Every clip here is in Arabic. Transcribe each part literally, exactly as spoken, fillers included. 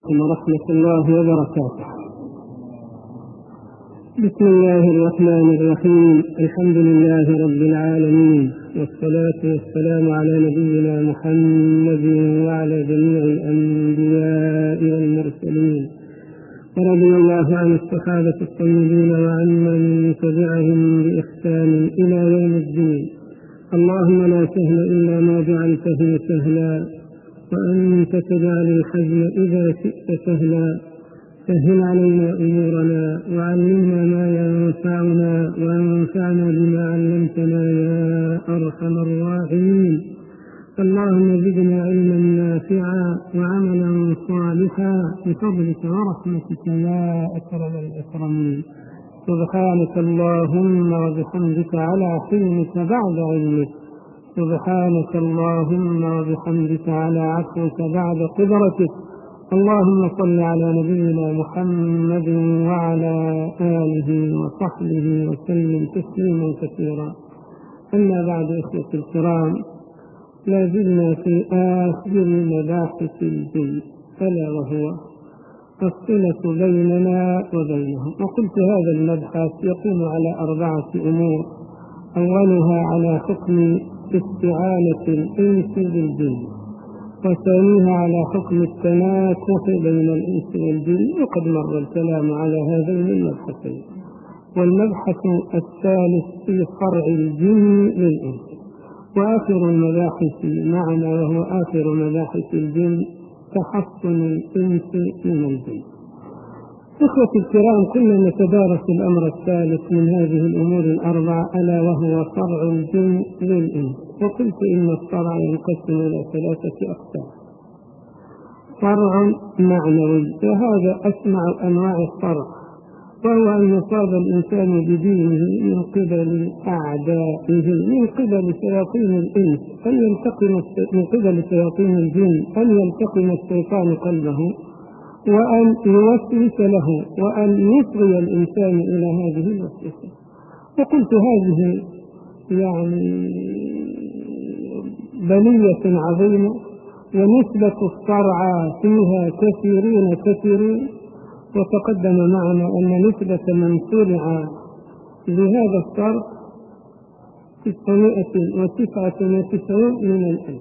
ورحمة الله وبركاته. بسم الله الرحمن الرحيم. الحمد لله رب العالمين، والصلاة والسلام على نبينا محمد وعلى جميع الأنبياء والمرسلين، ورضي الله عن الصحابة الطيبين وعن من تبعهم بإحسان إلى يوم الدين. اللهم لا سهل إلا ما جعلته سهلا، وأنت تجعل الحزن إذا شئت سهلا. سهل علينا أمورنا، وعلمنا ما ينفعنا، وانفعنا بما علمتنا يا أرحم الراحمين. اللهم زدنا علما نافعا وعملا صالحا بفضلك ورحمتك يا أكرم الأكرمين. سبحانك اللهم وبحمدك على حلمك بعد علمك، سبحانك اللهم وبحمدك على عفوك بعد قدرتك. اللهم صل على نبينا محمد وعلى آله وصحبه وسلم تسليما كثيرا. أما بعد، إخوتي الكرام، لا زلنا في آخر مباحث الدين، ألا وهو الصلة بيننا وبينهم. وقلت هذا المبحث يقوم على أربعة أمور: أولها على حكم استعانة الإنس بالجن، وثانيها على حكم التناكح بين الإنس والجن، وقد مر الكلام على هذين المبحثين. والمبحث الثالث في فرع الجن للإنس. وآخر المباحث معنا، وهو آخر مباحث الجن، تحصن الإنس من الجن. إخوتي الكرام، كنا نتدارس الأمر الثالث من هذه الأمور الأربعة، ألا وهو فرع الجن للإنس. وقلت إن الفرع ينقسم إلى ثلاثة أقسام: فرع معنوي، وهذا أسمع أنواع الفرع، وهو أن يصاب الإنسان بدينه من قبل أعدائه، من قبل شياطين الإنس، أن يلتقم من قبل شياطين الجن، أن يلتقم الشيطان قلبه وأن يوسوس له، وأن يصغي الإنسان إلى هذه الوسوسة. وقلت هذه يعني بلية عظيمة، ونسبة الصرع فيها كثيرين كثيرين. وتقدم معنا أن نسبة من صرع لهذا الصرع تسعمائة وتسعة وتسعين من الألف،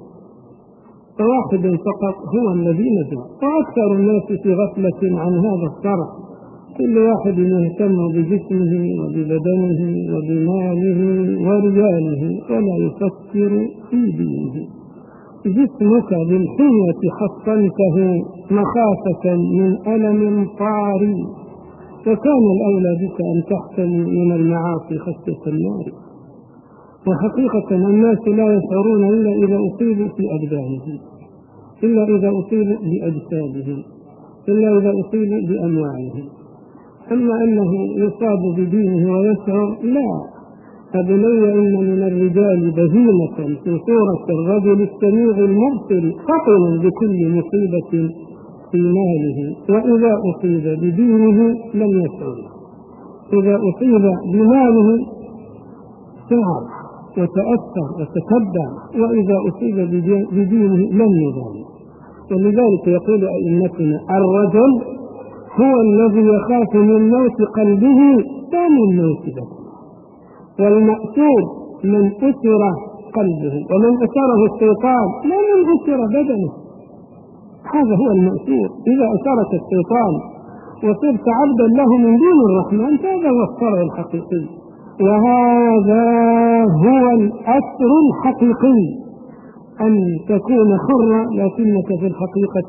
فواحد فقط هو الذي نجا، وأكثر الناس في غفلة عن هذا الصرع. كل واحد يهتم بجسمه وببدنه وبماله ورجاله، ولا يفكر في دينه. جسمك بالحية حصنته مخافة من ألم طاري، وكان الأولى بك أن تحتمي من المعاصي خشية النار. وحقيقة الناس لا يشعرون إلا إذا أصيبوا في أبدانهم، إلا إذا أصيبوا بأجسادهم، إلا إذا أصيبوا بأموالهم. أما أنه يصاب بدينه ويشعر، لا. فبني إن من الرجال بهيمة في صورة الرجل السميع المبصر، خطر بكل مصيبة في ماله، وإذا أصيب بدينه لم يشعر. إذا أصيب بماله شعر وتأثر وتتبع، وإذا أصيب بدينه لم يبالي. ولذلك يقول أئمتنا: الرجل هو الذي يخاف من موت قلبه لا من موت بدنه، والمأسور من أسر قلبه، ومن أسره الشيطان لا من أسر بدنه. هذا هو المأسور. إذا أسرك الشيطان وصرت عبدا له من دون الرحمن، فهذا هو الصرع الحقيقي، وهذا هو الأسر الحقيقي، أن تكون حرا لكنك في الحقيقة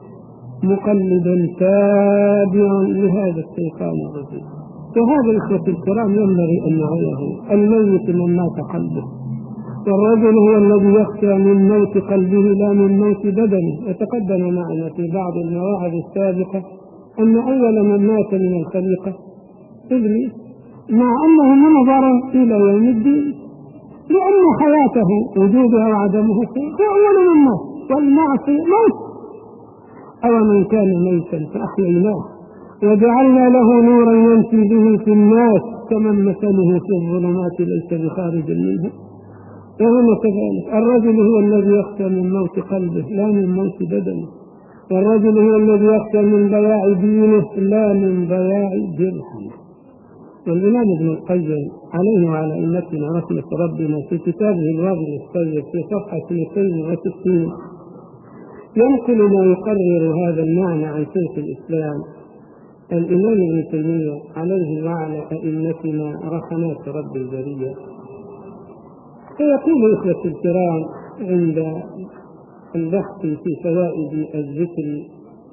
مقلد تابع لهذا الشيطان الرجيم. وهذا إخوة الكرام ينبغي أن نعيه. الميت من مات قلبه، والرجل هو الذي يخشى من موت قلبه لا من موت بدنه. وتقدم معنا في بعض المواعظ السابقة أن أول من مات من الخليقة إبليس، مع أنه نظرا إلى يوم الدين، لأن حياته وجودها وعدمه هو أول من مات، والمعصية موت. أو من كان ميتا فأحييناه وجعلنا له نورا يمشي به في الناس كمن مثله في الظلمات ليس بخارج منه. وهنا كذلك الرجل هو الذي يخشى من موت قلبه لا من موت بدنه. والرجل هو الذي يخشى من ضياع دينه لا من ضياع درهمه. والإمام ابن القيم عليه وعلى أئمتنا رحمة ربنا في كتابه الوابل الصيب في صفحة اثنين وستين ينقل ما يقرر هذا المعنى عن شيخ الإسلام الإمام ابن تيمية عليه وعلى أئمتنا رحمات رب البرية. فيقول إخوة الكرام عند البحث في فوائد الذكر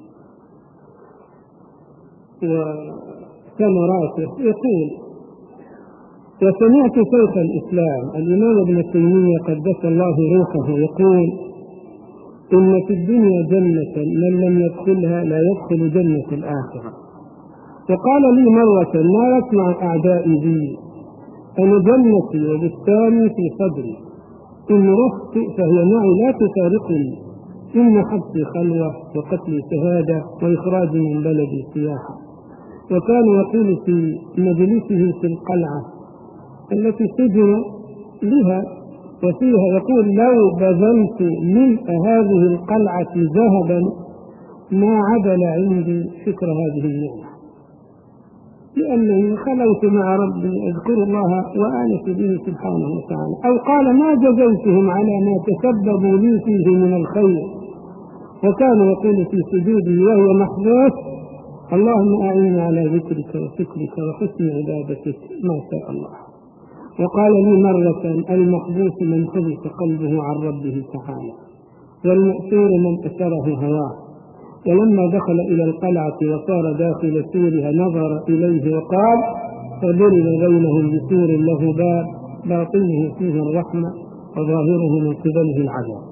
وثمراته يقول: وسمعت شيخ الإسلام الإمام ابن تيمية قدس الله روحه يقول: إن في الدنيا جنة من لم يدخلها لا يدخل جنة الآخرة. وقال لي مرة: ما يسمع أعدائي بي، أنا جنتي وبستاني في صدري، إن رحت فهي معي لا تفارقني، إن حبسي خلوة وقتلي شهادة وإخراجي من بلدي سياحة. وكان يقول في مجلسه في القلعة التي سجن بها وفيها يقول: لو بذلت ملء هذه القلعة ذهبا ما عدل عندي شكر هذه النعمة، لأنني خلوت مع ربي أذكر الله وآنس به سبحانه وتعالى. أو قال: ما جزيتهم على ما تسببوا لي فيه من الخير. وكان يقول في سجوده وهو محبوس: اللهم أعيني على ذكرك وشكرك وحسن عبادتك ما شاء الله. وقال لي مرة: المحبوس من حبس قلبه عن ربه تعالى، والمأسور من أسره هواه. ولما دخل إلى القلعة وصار داخل سورها نظر إليه وقال: فضرب بينهم بسور له باب باطنه فيه الرحمة وظاهره من قبله العذاب.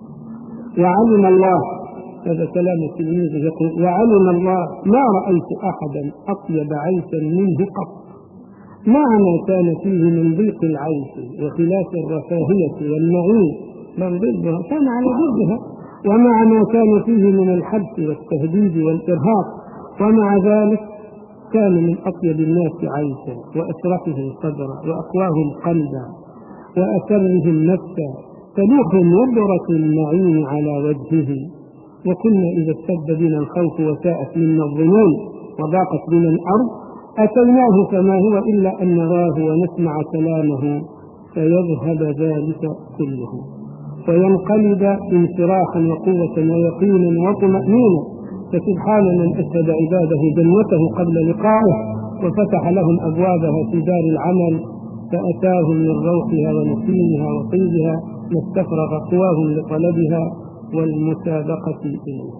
وعلم الله، هذا كلام التلميذ يقول: وعلم الله ما رأيت أحدا أطيب عيشا منه قط، مع ما كان فيه من ضيق العيش وخلاف الرفاهية والنعيم، بل ضدها كان على ضدها، ومع ما كان فيه من الحبس والتهديد والإرهاق، ومع ذلك كان من أطيب الناس عيشا وأشرفهم صدرا وأقواهم قلبا وأسرهم نفسا، فلوح نضرة النعيم على وجهه. وكنا إذا اشتد بنا الخوف وساءت منا الظنون وضاقت بنا الأرض أتيناه فما هو إلا أن نراه ونسمع كلامه فيذهب ذلك كله وينقلب انشراحا وقوة ويقينا وطمأنينة. فسبحان من أشهد عباده جنته قبل لقائه وفتح لهم أبوابها في دار العمل، فأتاهم من روحها ونسيمها وطيبها ما استفرغ قواهم لطلبها والمسابقة إليها.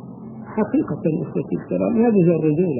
حقيقة إخوتي الكرام هذه الرجولة،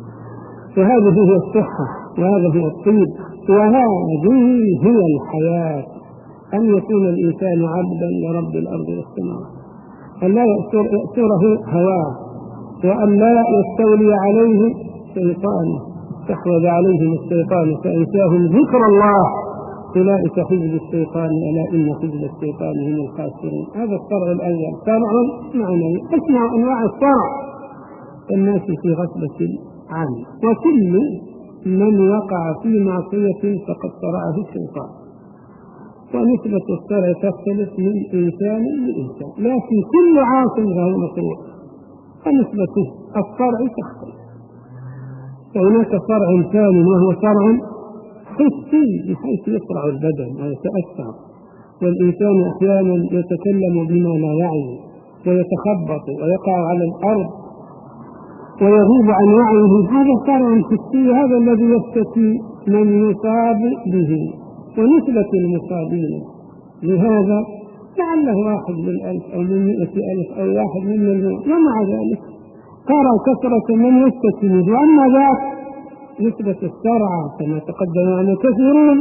وهذه هي الصحة، وهذا هو الطيب، وهذه هي الحياة، أن يكون الإنسان عبدا لرب الأرض والسماوات، أن لا يأسره هواه، وأن لا يستولي عليه شيطانه، استحوذ عليهم الشيطان فأنساهم ذكر الله، أولئك حزب الشيطان ألا إن حزب الشيطان هم الخاسرون. هذا الشرع الأول شرع معنوي، أسمع أنواع الشرع. الناس في غفلة عنه، وكل من وقع في معصية فقد شرعه الشيطان. ونسبة الشرع تختلف من إنسان لإنسان، لكن كل عاصم فهو مشروع، فنسبة الشرع تختلف. فهناك شرع ثاني وهو شرع حسي بحيث يسرع البدن ويتأثر، والإنسان أحيانا يتكلم بما لا يعي ويتخبط ويقع على الأرض ويغيب عن وعيه. هذا شرع حسي، هذا الذي يفتتي من يصاب به. ونسبة المصابين لهذا لعله واحد من ألف أو من مئة ألف أو واحد من مليون، ومع ذلك ترى كثرة من يستثمر. وأما ذاك نسبة الشرع كما تقدم عن كثيرون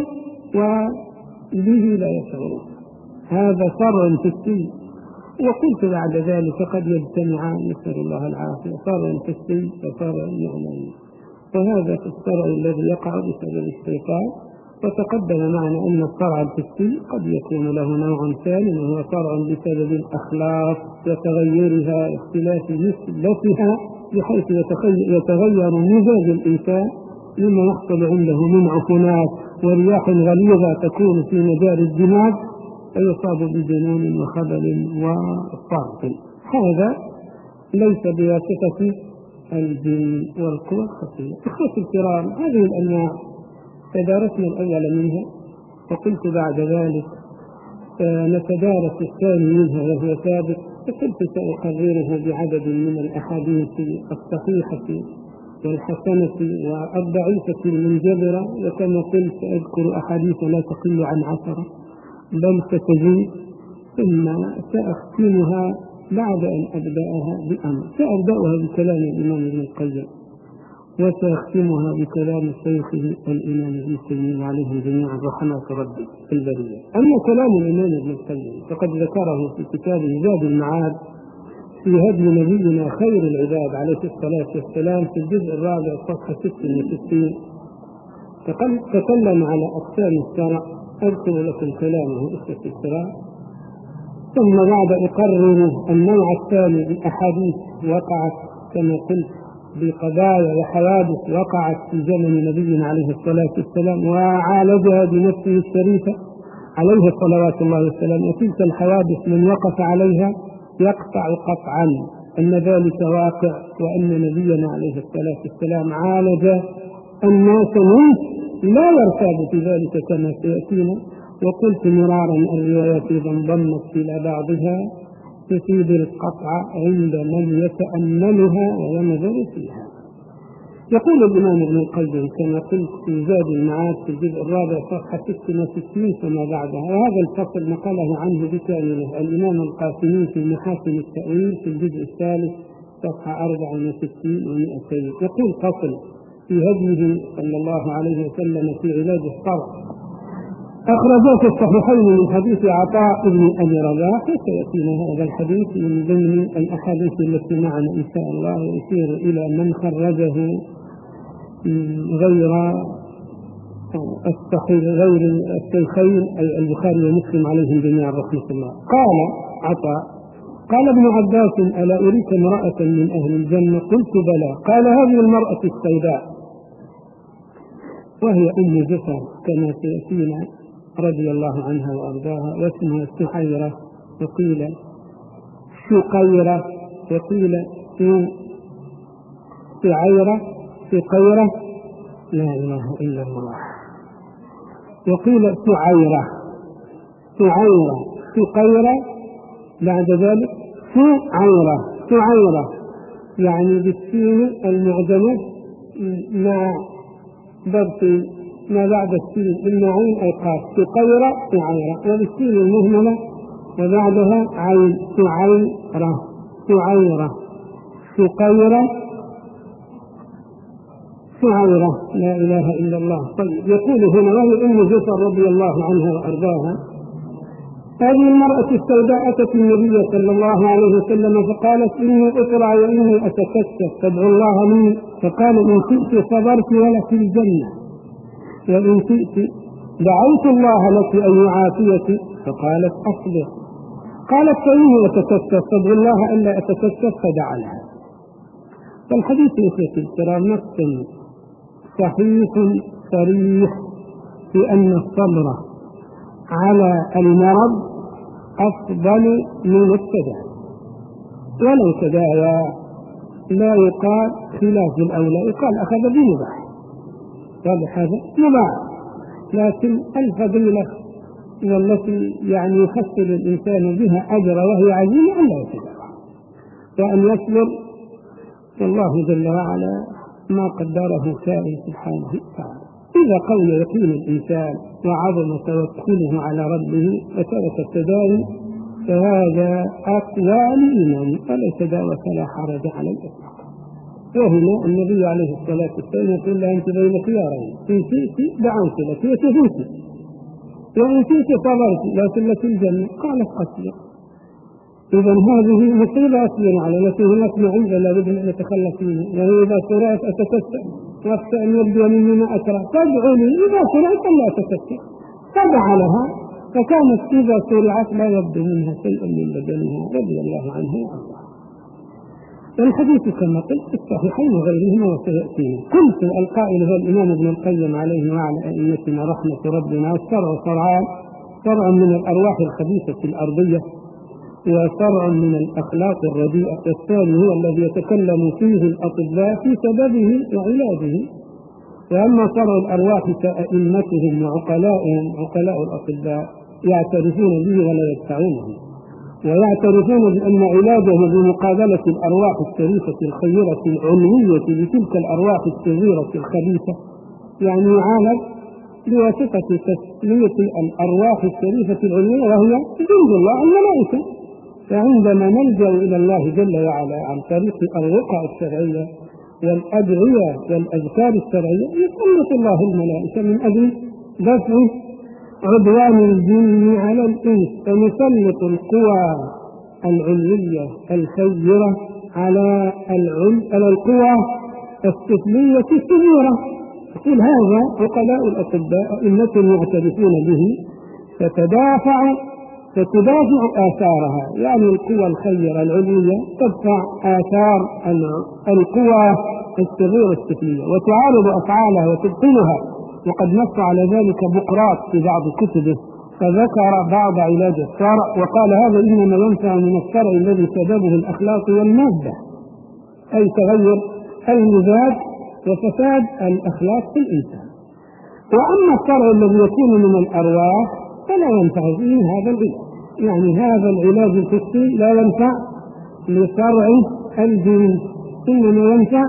وبه لا يشعرون، هذا شرع حسي. وقلت بعد ذلك قد يجتمعان، نسأل الله العافية، شرع حسي وشرع معنوي، وهذا في الشرع الذي يقع بسبب الشيطان. وتقدم معنا أن الشرع الحسي قد يكون له نوع ثاني وهو شرع بسبب الأخلاق وتغيرها واختلاف نسبتها، بحيث يتغير مزاج الإنسان لما يحصل عنده من عفونات ورياح غليظة تكون في مجال الدماغ فيصاب بجنون وخبل وصرف. هذا ليس بواسطة الجن والقوى الخفية. إخوتي الكرام، هذه الأنواع تدارسنا الأول منها، وقلت بعد ذلك نتدارس الثاني منها وهو ثابت، فقلت سأقرره بعدد من الأحاديث الصحيحة والحسنة والضعيفة المنجبرة، وكما قلت أذكر أحاديث لا تقل عن عشرة بل ستزيد، ثم سأختمها بعد أن أبدأها بأمر. سأبدأها بكلام الإمام ابن القيم، وسأختمها بكلام شيخه الإمام ابن تيمية عليهم جميعا رحمة ربي البرية. أما كلام الإمام ابن القيم فقد ذكره في كتابه زاد المعاد في هدي نبينا خير العباد عليه الصلاة والسلام في الجزء الرابع صفحة ستة وستين، تكلم على أقسام الشرع. أذكر لكم كلامه إخوة الكرام، ثم بعد أقرر النوع الثاني بأحاديث وقعت كما قلت بقضايا وحوادث وقعت في زمن نبينا عليه الصلاة والسلام وعالجها بنفسه الشريفة عليه صلوات الله والسلام. وتلك الحوادث من وقف عليها يقطع قطعا أن ذلك واقع، وأن نبينا عليه الصلاة والسلام عالج الناس منه لا يرتاب في ذلك كما سيأتينا. وقلت مرارا الروايات إذا انضمت إلى بعضها تفيد القطع عند من يتأملها وينظر فيها. يقول الإمام ابن القيم كما قلت في زاد المعاد في الجزء الرابع صفحة ستة وستين فما بعدها، وهذا الفصل نقله عنه بكامله الإمام القاسمي في محاسن التأويل في الجزء الثالث صفحة أربعة وستين ومئتين. يقول فصل في هديه صلى الله عليه وسلم في علاج الصرع، أخرجه في الصحيحين من حديث عطاء بن أبي رباح، وسيأتينا هذا الحديث من ضمن الأحاديث التي معنا إن شاء الله، ويشير إلى من خرجه غير الصحيح غير الشيخين أي البخاري ومسلم عليهم جميعا رحمة الله. قال عطاء: قال ابن عباس: ألا أريك امرأة من أهل الجنة؟ قلت بلى. قال: هذه المرأة السوداء، وهي أم جفر كما سيأتينا رضي الله عنها وأرضاها، واسمها سحيرة، وقيل شقيرة، وقيل سعيرة سقيرة، لا إله إلا الله، وقيل سعيرة سعيرة سقيرة، بعد ذلك سعيرة سعيرة يعني بالسين المعجمة مع ضبط ما بعد السين بالمعين أي قاف، سقيرة سعيرة، وبالسين المهملة وبعدها عين سعيرة سعيرة سقيرة سعيرة، لا إله إلا الله. طيب، يقول هنا: وهي أم جفر رضي الله عنها وأرضاها. هذه المرأة السوداء أتت النبي صلى الله عليه وسلم فقالت: إني أسرع وإني أتكسف فادعو الله لي. فقال: إن شئت صبرت ولك الجنة، وإن شئت دعوت الله لك أن يعافيك. فقالت: أصبر. قالت: فإني أتكسف فادعو الله ألا أتكسف، فدعا لها. فالحديث يا الكرام نص صحيح صريح في أن الصبر على المرض أفضل من التداوي، ولو تداوى لا يقال خلاف الأولى، يقال أخذ بمباح، واضح هذا مباح، لكن الفضيلة والتي يعني يحصل الإنسان بها أجر وهي عزيمة أن لا يتداوى وأن يصبر، والله جل وعلا ما قدره كائن سبحانه وتعالى. إذا قوي يقين الإنسان وعظم توكله على ربه وترك التداوي فهذا أقوى للإيمان، فلا تداوى فلا حرج على الإطلاق. وهنا النبي عليه الصلاة والسلام يقول لها: أنت بين خيارين، إن شئت دعوت لك وشفيت، وإن شئت صبرت لكن لك الجنة. قالت: أصبر. إذا هذه مصيبة أصبر على، لكن هناك معيبة لابد أن نتخلص منها، وهي إذا سرعت أتكسر وأخشى أن يبدو مني ما أكره فادعوا لي إذا سرعت لا أتكسر، فدعا لها، فكانت إذا سرعت لا يبدو منها شيء من بدنها رضي الله عنها وأرضاها. الحديث كما قلت في الصحيحين وغيرهما وسيأتينا. قلت: القائل هو الإمام ابن القيم عليه وعلى أئمتنا رحمة ربنا. والشرع شرعان: شرع من الأرواح الخبيثة الأرضية، وفرع من الأخلاق الرديئة، والثاني هو الذي يتكلم فيه الأطباء في سببه وعلاجه. وأما فرع الأرواح فأئمتهم وعقلاؤهم عقلاء الأطباء يعترفون به ولا يدفعونه، ويعترفون بأن علاجه بمقابلة الأرواح الشريفة الخيرة العلوية بتلك الأرواح الشريرة الخبيثة، يعني يعالج بواسطة تسليط الأرواح الشريفة العلوية وهي جند الله الملائكة. فعندما نلجأ إلى الله جل وعلا عن طريق الرقى الشرعية والأدعية والأذكار الشرعية يسلط الله الملائكة من أجل دفع عدوان الجن على الإنس، فنسلط القوى العلوية الخيرة على على القوى السفلية الشريرة. يقول هذا عقلاء الأطباء أئمة يعترفون به، فتدافع فتدافع آثارها، يعني القوى الخيرة العلوية تدفع آثار القوى الصغيرة السفلية وتعارض أفعالها وتبطلها. وقد نص على ذلك بقراط في بعض كتبه، فذكر بعض علاج الصرع وقال هذا إنما ينفع من الصرع الذي سببه الأخلاق والمادة، أي تغير المزاج وفساد الأخلاق في الإنسان. وأما الصرع الذي يكون من الأرواح فلا ينفع فيه هذا العلاج، يعني هذا العلاج الحسي لا ينفع لصرع الجن، إنما ينفع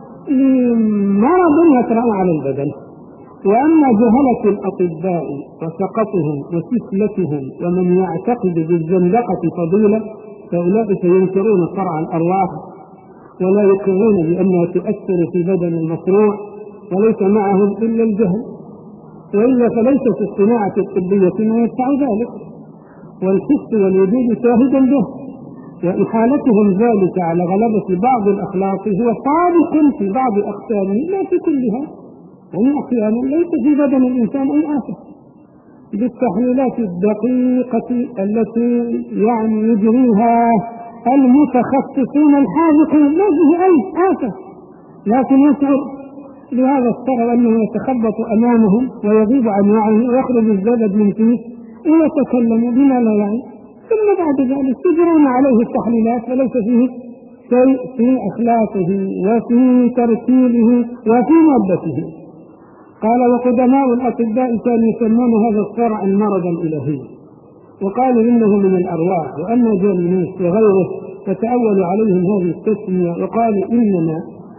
لمرض يطرأ على البدن. وأما جهلة الأطباء وسقطهم وسفلتهم ومن يعتقد بالزندقة فضيلة فأولئك ينكرون صرع الأرواح ولا يقرون بأنها تؤثر في بدن المصروع، وليس معهم إلا الجهل، وإلا فليست الصناعة الطبية ما يدفع ذلك، والحس والوجود شاهدا به، وإحالتهم ذلك على غلبة بعض الأخلاق هو صادق في بعض أقسامه لا في كلها، يعني أحيانا ليس في بدن الإنسان أي آفة بالتحليلات الدقيقة التي يعني يجريها المتخصصون الحاذقون ما فيه أي آفة، لكن يشعر لهذا الصرع أنه يتخبط أمامهم ويغيب عن وعيه ويخرج الزبد من فيه ويتكلم بما لا يعني، ثم بعد ذلك تجرون عليه التحليلات فليس فيه شيء في أخلاقه وفي ترتيبه وفي مادته. قال وقدماء الأطباء كانوا يسمون هذا الصرع المرض الإلهي، وقالوا إنه من الأرواح، وأما جالينوس وغيره فتأولوا عليهم هذه التسمية وقالوا إنما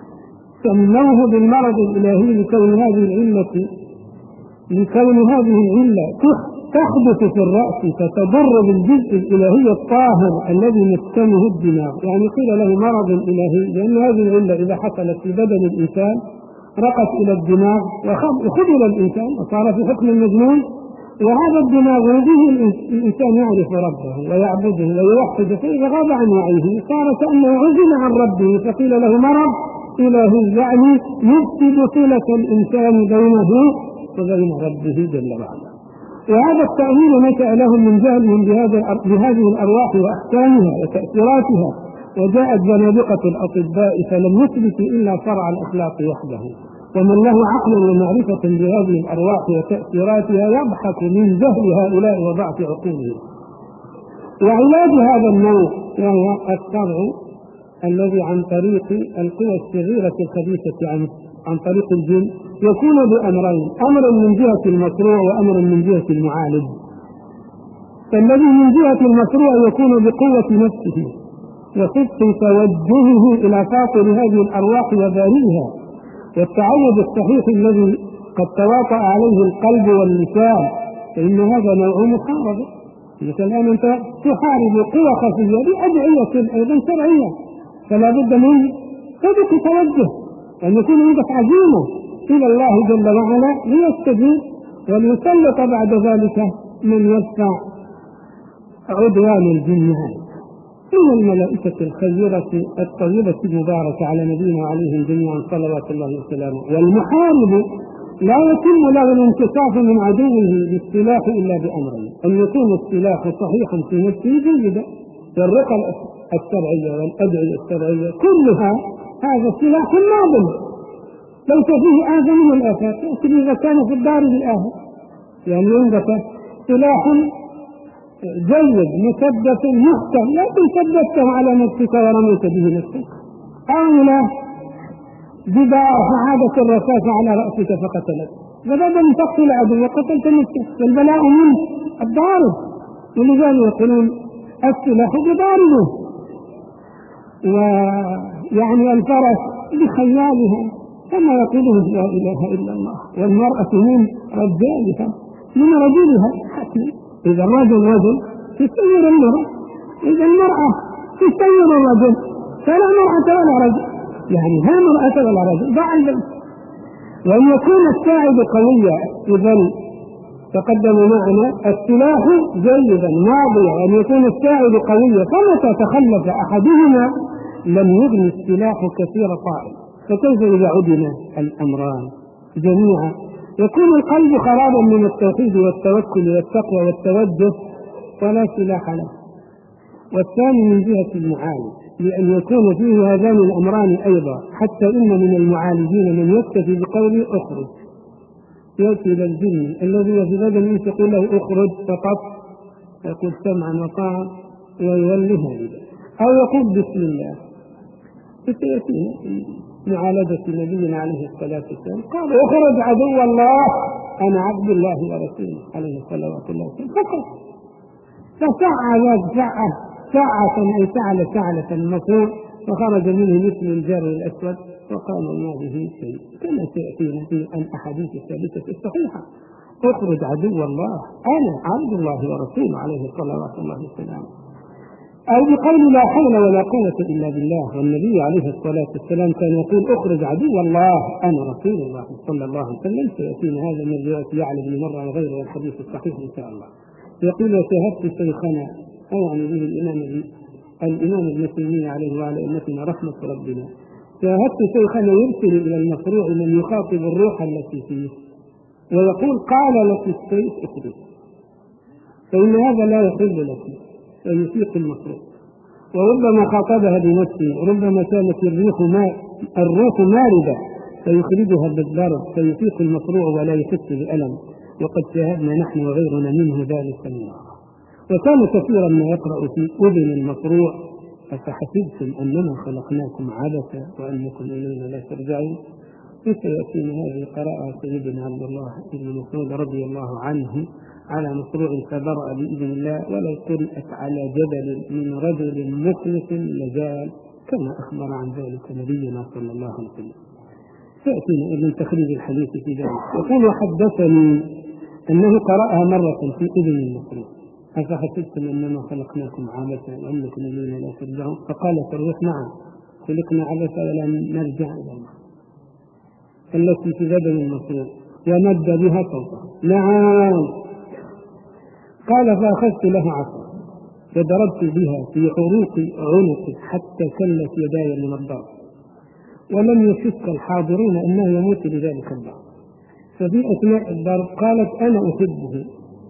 سموه بالمرض الإلهي لكون هذه العلة لكون هذه العلة تحدث في الرأس فتضر بالجزء الإلهي الطاهر الذي مسكنه الدماغ، يعني قيل له مرض إلهي لأن هذه العلة إذا حصلت في بدن الإنسان رقت إلى الدماغ وخذل الإنسان وصار في حكم المجنون، وهذا الدماغ به الإنسان يعرف ربه ويعبده ويوحده، فإذا غاب عن وعيه صار كأنه عزل عن ربه فقيل له مرض إلهي، يعني يفسد صلة الإنسان بينه وبين ربه جل وعلا. وهذا التأويل نشأ لهم من جهلهم بهذه الأرواح وأحكامها وتأثيراتها، وجاءت زنادقة الأطباء فلم يثبتوا إلا فرع الأخلاق وحده، ومن له عقل ومعرفة بهذه الأرواح وتأثيراتها يضحك من جهل هؤلاء وضعف عقولهم. وعلاج هذا النوع وهو الصرع الذي عن طريق القوى الشريرة الخبيثة عن عن طريق الجن يكون بأمرين، أمر من جهة المشروع وأمر من جهة المعالج. فالذي من جهة المشروع يكون بقوة نفسه وصدق توجهه إلى فاطر هذه الأرواح وبارئها، والتعود الصحيح الذي قد تواطأ عليه القلب واللسان، فإن هذا نوع محاربة. مثل أن أنت تحارب قوى خفية بأدعية أيضا شرعية، فلا بد من صدق توجه أن يكون عندك عزيمة إلى الله جل وعلا ليستجيب وليسلط بعد ذلك من يدفع عدوان الجن من الملائكة الخيرة الطيبة المباركة على نبينا عليهم جميعا صلوات الله وسلامه. والمحارب لا يتم له الانتصاف من عدوه بالسلاح إلا بأمرين: أن يكون السلاح صحيحا في نفسه جيدا، والرقى الشرعية والأدعية الشرعية كلها هذا سلاح نابل ليس فيه آذى من الآفات، لكن إذا كان في الدار بالآفة، يعني عندك سلاح جيد مثبت محكم، لكن ثبته على نفسك ورميت به نفسك، أو لا جباء فعادت الرصاصة على رأسك فقتلت، فبدل من تقتل عدو وقتلت نفسك، والبلاء من الضارب. ولذلك يقولون السلاح بضاربه، ويعني الفرس بخيالها كما يقوله لا إله إلا الله، والمرأة من رجالها من رجلها حتما. إذا الرجل رجل تسير المرأة، إذا المرأة تسير الرجل، فلا مرأة ولا رجل، يعني لا مرأة ولا رجل بعد. وأن يكون الساعد قويا، إذا تقدم معنا السلاح جيدا ماضيا، وأن يكون الساعد قويا، فمتى تخلف أحدهما لم يغني السلاح كثير طائل. فكيف إذا عدنا الأمران جميعا؟ يكون القلب خرابا من التوحيد والتوكل والتقوى والتوجه ولا سلاح له. والثاني من جهة المعالج، لأن يكون فيه هذان الأمران أيضا، حتى إن من المعالجين من يكتفي بقوله أخرج، يأتي إلى الجن الذي في بدن أن تقول له أخرج فقط يقول سمعا وطاعا ويولها إليه، أو يقول بسم الله. فسيأتينا في معالجة نبينا عليه الصلاة والسلام قال أخرج عدو الله أنا عبد الله ورسوله عليه الصلاة والسلام فقط. فسعى ذات سعة ساعة أي سعل سعلة مصور، فخرج منه مثل الجار الأسود، وقال ما به شيء، كما سيأتينا في الأحاديث الثالثة الصحيحة. اخرج عدو الله أنا عبد الله ورسوله عليه الصلاة والسلام، أو بقول لا حول ولا قوة إلا بالله. والنبي عليه الصلاة والسلام كان يقول اخرج عدو الله أنا رسول الله صلى الله عليه وسلم. سيأتينا هذا من رواية يعلى بن مرة وغيره والحديث الصحيح إن شاء الله. يقول وشاهدت شيخنا، يعني به الإمام الإمام ابن تيمية عليه وعلى أمتنا رحمة ربنا، شاهدت شيخنا يرسل إلى المصروع من يخاطب الروح التي فيه ويقول قال لك السيف اخرج، فإن هذا لا يحل لك، فيفيق المصروع. وربما خاطبها بنفسه، وربما كانت الريح ما الروح ماردة فيخرجها بالضرب فيفيق المصروع ولا يحس بألم، وقد شاهدنا نحن وغيرنا منه ذلك النهار. وكان كثيرا ما يقرأ في أذن المصروع أفحسبتم أننا خلقناكم عبثا وأنكم إلينا لا ترجعون. فسيأتينا هذه قراءة سيدنا عبد الله بن مسعود رضي الله عنه على مصروع فبرأ بإذن الله، ولو قرأت على جبل من رجل مخلص لزال، كما أخبر عن ذلك نبينا صلى الله عليه وسلم. سيأتينا ابن تخريج الحديث في ذلك. يقول وحدثني أنه قرأها مرة في إذن المصروع أفحسبتم أننا خلقناكم عبثا وأنكم إلينا لا ترجعون، فقالت الروح نعم خلقنا عبثا ولا نرجع إلى الله التي في بدن المصروع، ومد بها صوته نعم. قال فأخذت لها عصا فضربت بها في عروق عنقي حتى كلت يداي من الضرب، ولم يشك الحاضرون أنه يموت لذلك الضرب. ففي أثناء الضرب قالت أنا أحبه،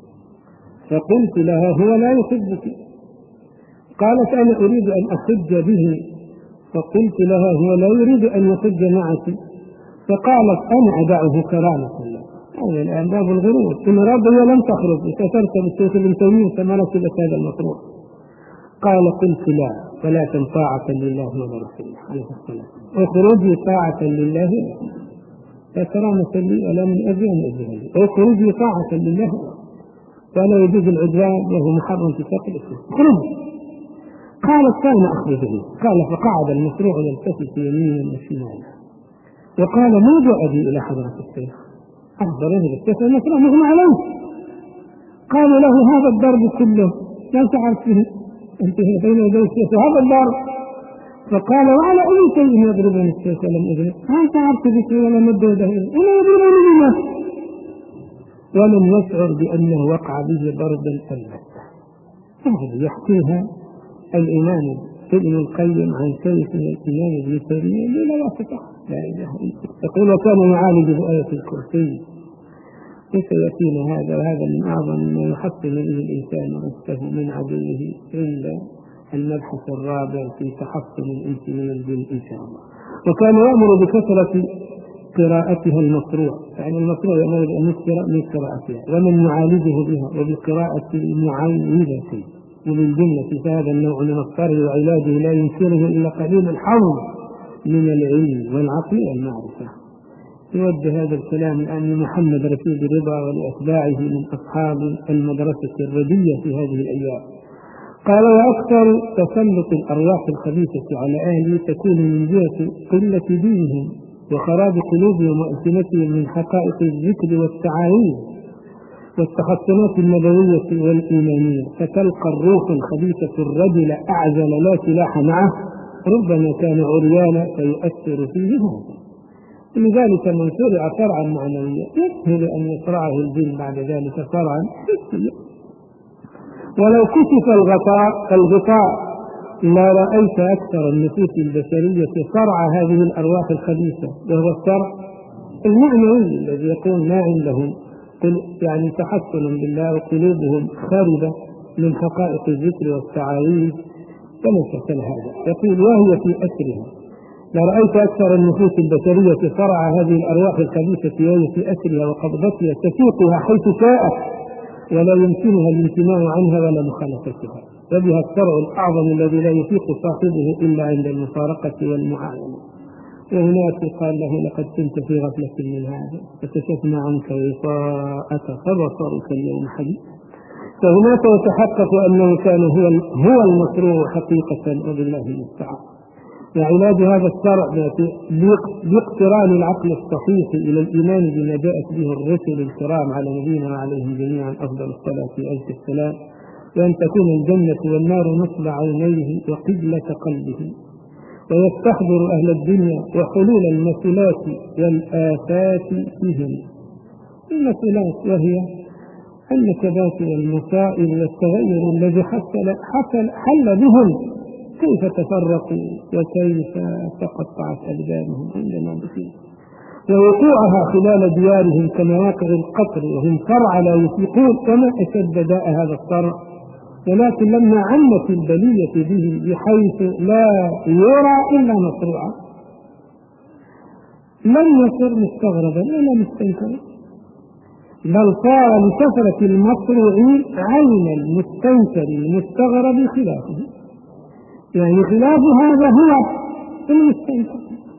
فقلت لها هو لا يحبك. قالت أنا أريد أن أحج به، فقلت لها هو لا يريد أن يحج معك. فقالت أنا أدعه كرامة الله. هذا الآن باب الغرور، إن ربي لم تخرج وكثرت بالشيخ ابن تيمية كما نسبت هذا المطروح. قال قلت لا، فلا طاعة لله ورسوله عليه الصلاة والسلام، اخرجي طاعة لله لا كرامة لي ولا من أذن أذن، اخرجي طاعة لله ولا يجوز العدوان وهو محرم في تقل اخرجي. قالت كان أخرجه. قال فقعد المشروع يلتفت يمينا وشمالا وقال ما جاء بي إلى حضرة الشيخ؟ أخبره بالشيخ المشروع مغمى عليه. قالوا له هذا الضرب كله لا تعرف فيه انتهي بين يدي الشيخ هذا الضرب. فقال وعلى أي شيء يضربني الشيخ ولم أدرك؟ هل تعرف بشيء ولم أدرك ولا يضربني بما ولم يشعر بأنه وقع به ضربا البتة. هذه يحكيها الإمام ابن القيم عن شيخ الإمام ابن تيمية بلا واسطة لا إله إلا الله. يقول وكان يعالج بآية الكرسي. فسيأتينا هذا، وهذا من أعظم ما يحصن به الإنسان نفسه من عدوه عند المبحث الرابع في تحصن الإنس من الجن إن شاء الله. وكان يأمر بكثرة قراءتها المشروع، يعني المشروع يأمر أن يقرأ من قراءتها، ومن يعالجه بها وبقراءة المعوذتين. وبالجملة فهذا النوع من الصرع وعلاجه لا يمكنه إلا قليل الحظ من العلم والعقل والمعرفة. يوجه هذا الكلام الآن لمحمد رشيد رضا ولأتباعه من أصحاب المدرسة الردية في هذه الأيام. قال: وأكثر تسلط الأرواح الخبيثة على أهله تكون من جهة قلة دينهم وخراب قلوبهم وألسنتهم من حقائق الذكر والتعاويذ والتحصنات النبوية والإيمانية، فتلقى الروح الخبيثة الرجل أعزل لا سلاح معه ربما كان عريانا فيؤثر فيه هذا. لذلك من شرع شرعا معنويا يسهل أن يشرعه الجن بعد ذلك شرعا حسيا. ولو كشف الغطاء الغطاء لا رأيت أكثر النفوس البشرية صرع هذه الأرواح الخبيثة، وهو الصرع المعنوي الذي يكون ما عندهم يعني تحصن بالله وقلوبهم خاربة من حقائق الذكر والتعاويذ وما شكل هذا. يقول: وهي في أسرها لرأيت أكثر النفوس البشرية صرع هذه الأرواح الخبيثة وهي في أسرها وقبضتها تسوقها حيث شاءت ولا يمكنها الامتناع عنها ولا مخالفتها، وبها الصرع الأعظم الذي لا يفيق صاحبه إلا عند المفارقة والمعاينة. وهناك قال له: لقد كنت في غفلة من هذا فكشفنا عنك غطاءك فبصرك اليوم حديد. فهناك يتحقق أنه كان هو هو المشروع حقيقة، وبالله المستعان. وعلاج هذا الشرع باقتران العقل الصحيح إلى الإيمان بما جاءت به الرسل الكرام على نبينا وعليهم جميعا أفضل الصلاة وأزكى السلام، وأن تكون الجنة والنار نصب عينيه وقبلة قلبه، ويستحضر أهل الدنيا وحلول المثلات والآفات فيهم. المثلات وهي النكبات والمصائب والتغير الذي حصل حل بهم، كيف تفرقوا وكيف تقطعت أبدانهم عندما بكوا، ووقوعها خلال ديارهم كمواقع القطر وهم صرع لا يفيقون، وما أشد داء هذا الصرع. ولكن لما عمت البلية به بحيث لا يرى إلا مصروعا لم يصر مستغربا ولا مستنكرا، بل صار لكثرة المصروعين عين المستنكر المستغرب خلافه. يعني خلاف هذا هو المستنكر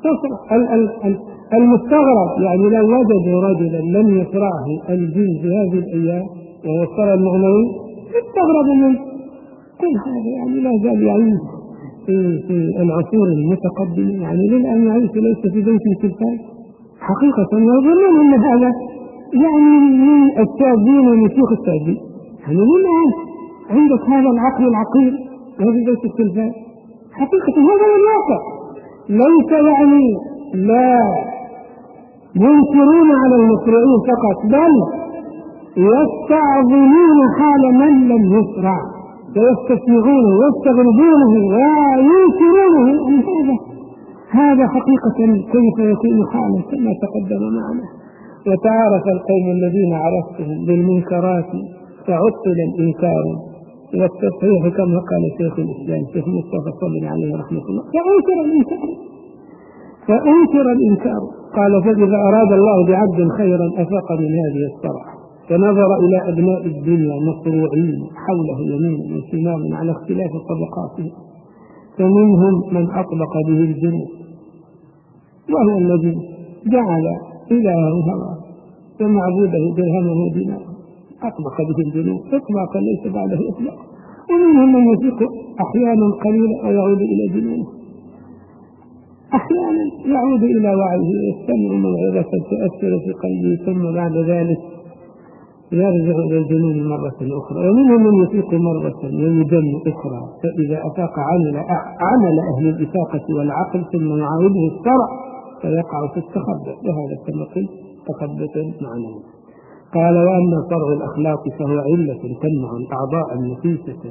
المستغرب. يعني لو وجدوا رجلا لم يصرعه الجن في هذه الأيام وهو الصرع المعنوي استغرب منه. كل هذا يعني لا زال يعيش في, في العصور المتقدمة، يعني للآن يعيش ليس في بيت تلفاز حقيقة، ويظنون أن هذا يعني من التابين ومسيخ التابين. يعني للآن عندك هذا العقل العقيم وهذا بيت التلفاز حقيقة هذا هو الواقع. ليس يعني لا ينكرون على المصرعين فقط، بل يستعظمون حال من لم يصرع ويستسمعونه ويستغربونه وينكرونه. هذا هذا حقيقة كيف يكون حالا كما تقدم معنا. وتعارف القوم الذين عرفتهم بالمنكرات فعطل الإنكار والتصحيح كما قال شيخ الإسلام شيخ مصطفى صلى عليه رحمة الله، فأنكر الإنكار فأنكر الإنكار قال: فإذا أراد الله بعبد خيرا أفاق من هذه الصرع، فنظر إلى أبناء الدنيا مصروعين حوله يمين وشمال على اختلاف طبقاتهم، فمنهم من أطبق به الجنود وهو الذي جعل إلهه هواه ومعبوده درهمه وديناره، أطبق به الجنود إطلاقا ليس بعده إطلاق. ومنهم من يفيق أحيانا قليلا ويعود إلى جنونه، أحيانا يعود إلى وعيه ويستمع موعظة تؤثر في قلبه، ثم بعد ذلك يرجع إلى الجنون مرة أخرى. ومنهم من يفيق مرة ويجن أخرى، فإذا أفاق عمل عمل أهل الإفاقة والعقل ثم يعاوده الصرع فيقع في التخبط، وهذا كما قلت تخبط معنوي. قال: وأما صرع الأخلاق فهو علة تمنع الأعضاء النفسية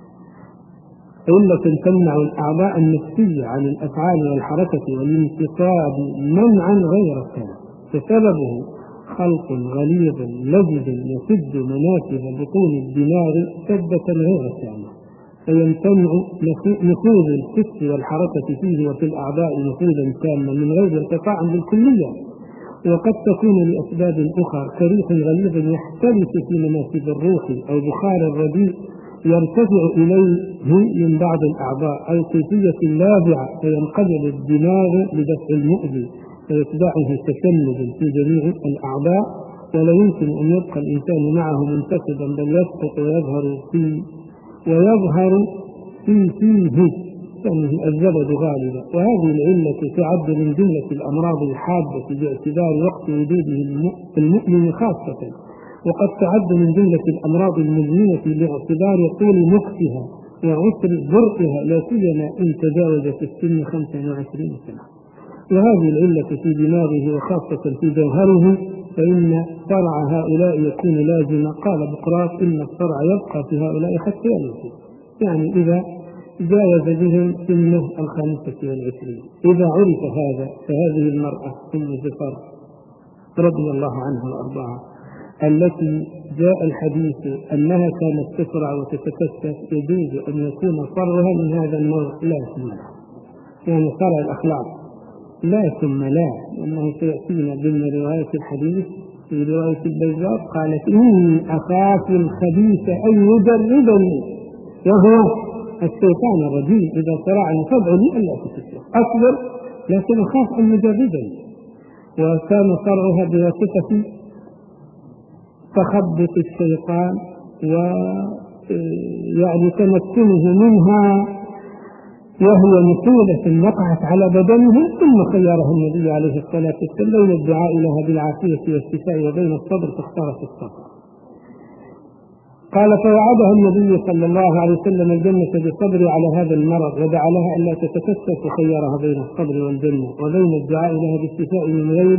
علة تمنع الأعضاء النفسية عن الأفعال والحركة والانتصاب منعا غير السبب، فسببه خلق غليظ لذذ يسد منافذ بطون الدماغ سدة غير سامة، فيمتنع نفوذ الحس والحركة فيه وفي الأعضاء نفوذا تاما من غير انقطاع بالكلية، وقد تكون لأسباب أخرى كريح غليظ يختلف في مناسب الروح أو بخار الرديء يرتفع إليه من بعض الأعضاء أو كيفية لاذعة فينقبل الدماغ لدفع المؤذي فيتبعه تشنج في جميع الأعضاء، ولا يمكن أن يبقى الإنسان معه منتسبا بل يسقط ويظهر فيه ويظهر في فيه يعني الزبد غالبا. وهذه العلة تعد من جملة الأمراض الحادة باعتبار وقت وجوده المؤمن خاصة، وقد تعد من جملة الأمراض المزمنة باعتبار طول مكسها وعسر برئها لا سيما إن تجاوز في السن خمسة وعشرين سنة. وهذه العلة في دماغه وخاصة في جوهره، فإن صرع هؤلاء يكون لازما. قال بقراط إن الصرع يبقى في هؤلاء حتى يموتوا، يعني إذا جاوز بهم سنه الخامسة والعشرين. إذا عرف هذا فهذه المرأة أم زفر رضي الله عنها وأرضاها التي جاء الحديث أنها كانت تسرع وتتكسف يجوز أن يكون صرها من هذا النوع لا ثم لا، يعني صرع الأخلاق لا ثم لا، لأنه سيأتينا ضمن رواية الحديث في رواية البزار قالت إني أخاف الخبيث أن يجربني وهو الشيطان الرجيم إذا صرعني فادعني ألا تكسر أصبر لكن أخاف أن يجربني. وكان صرعها بواسطة تخبط الشيطان ويعني تمكنه منها وهو نحولة وقعت على بدنه، ثم خيره النبي عليه الصلاة والسلام بين الدعاء لها بالعافية والشفاء وبين الصبر فاختارت الصبر. قال فوعدها النبي صلى الله عليه وسلم الجنة بالصبر على هذا المرض، ودعا لها ألا تتكسف وخيرها بين الصبر والجنة وبين الدعاء لها بالشفاء من غير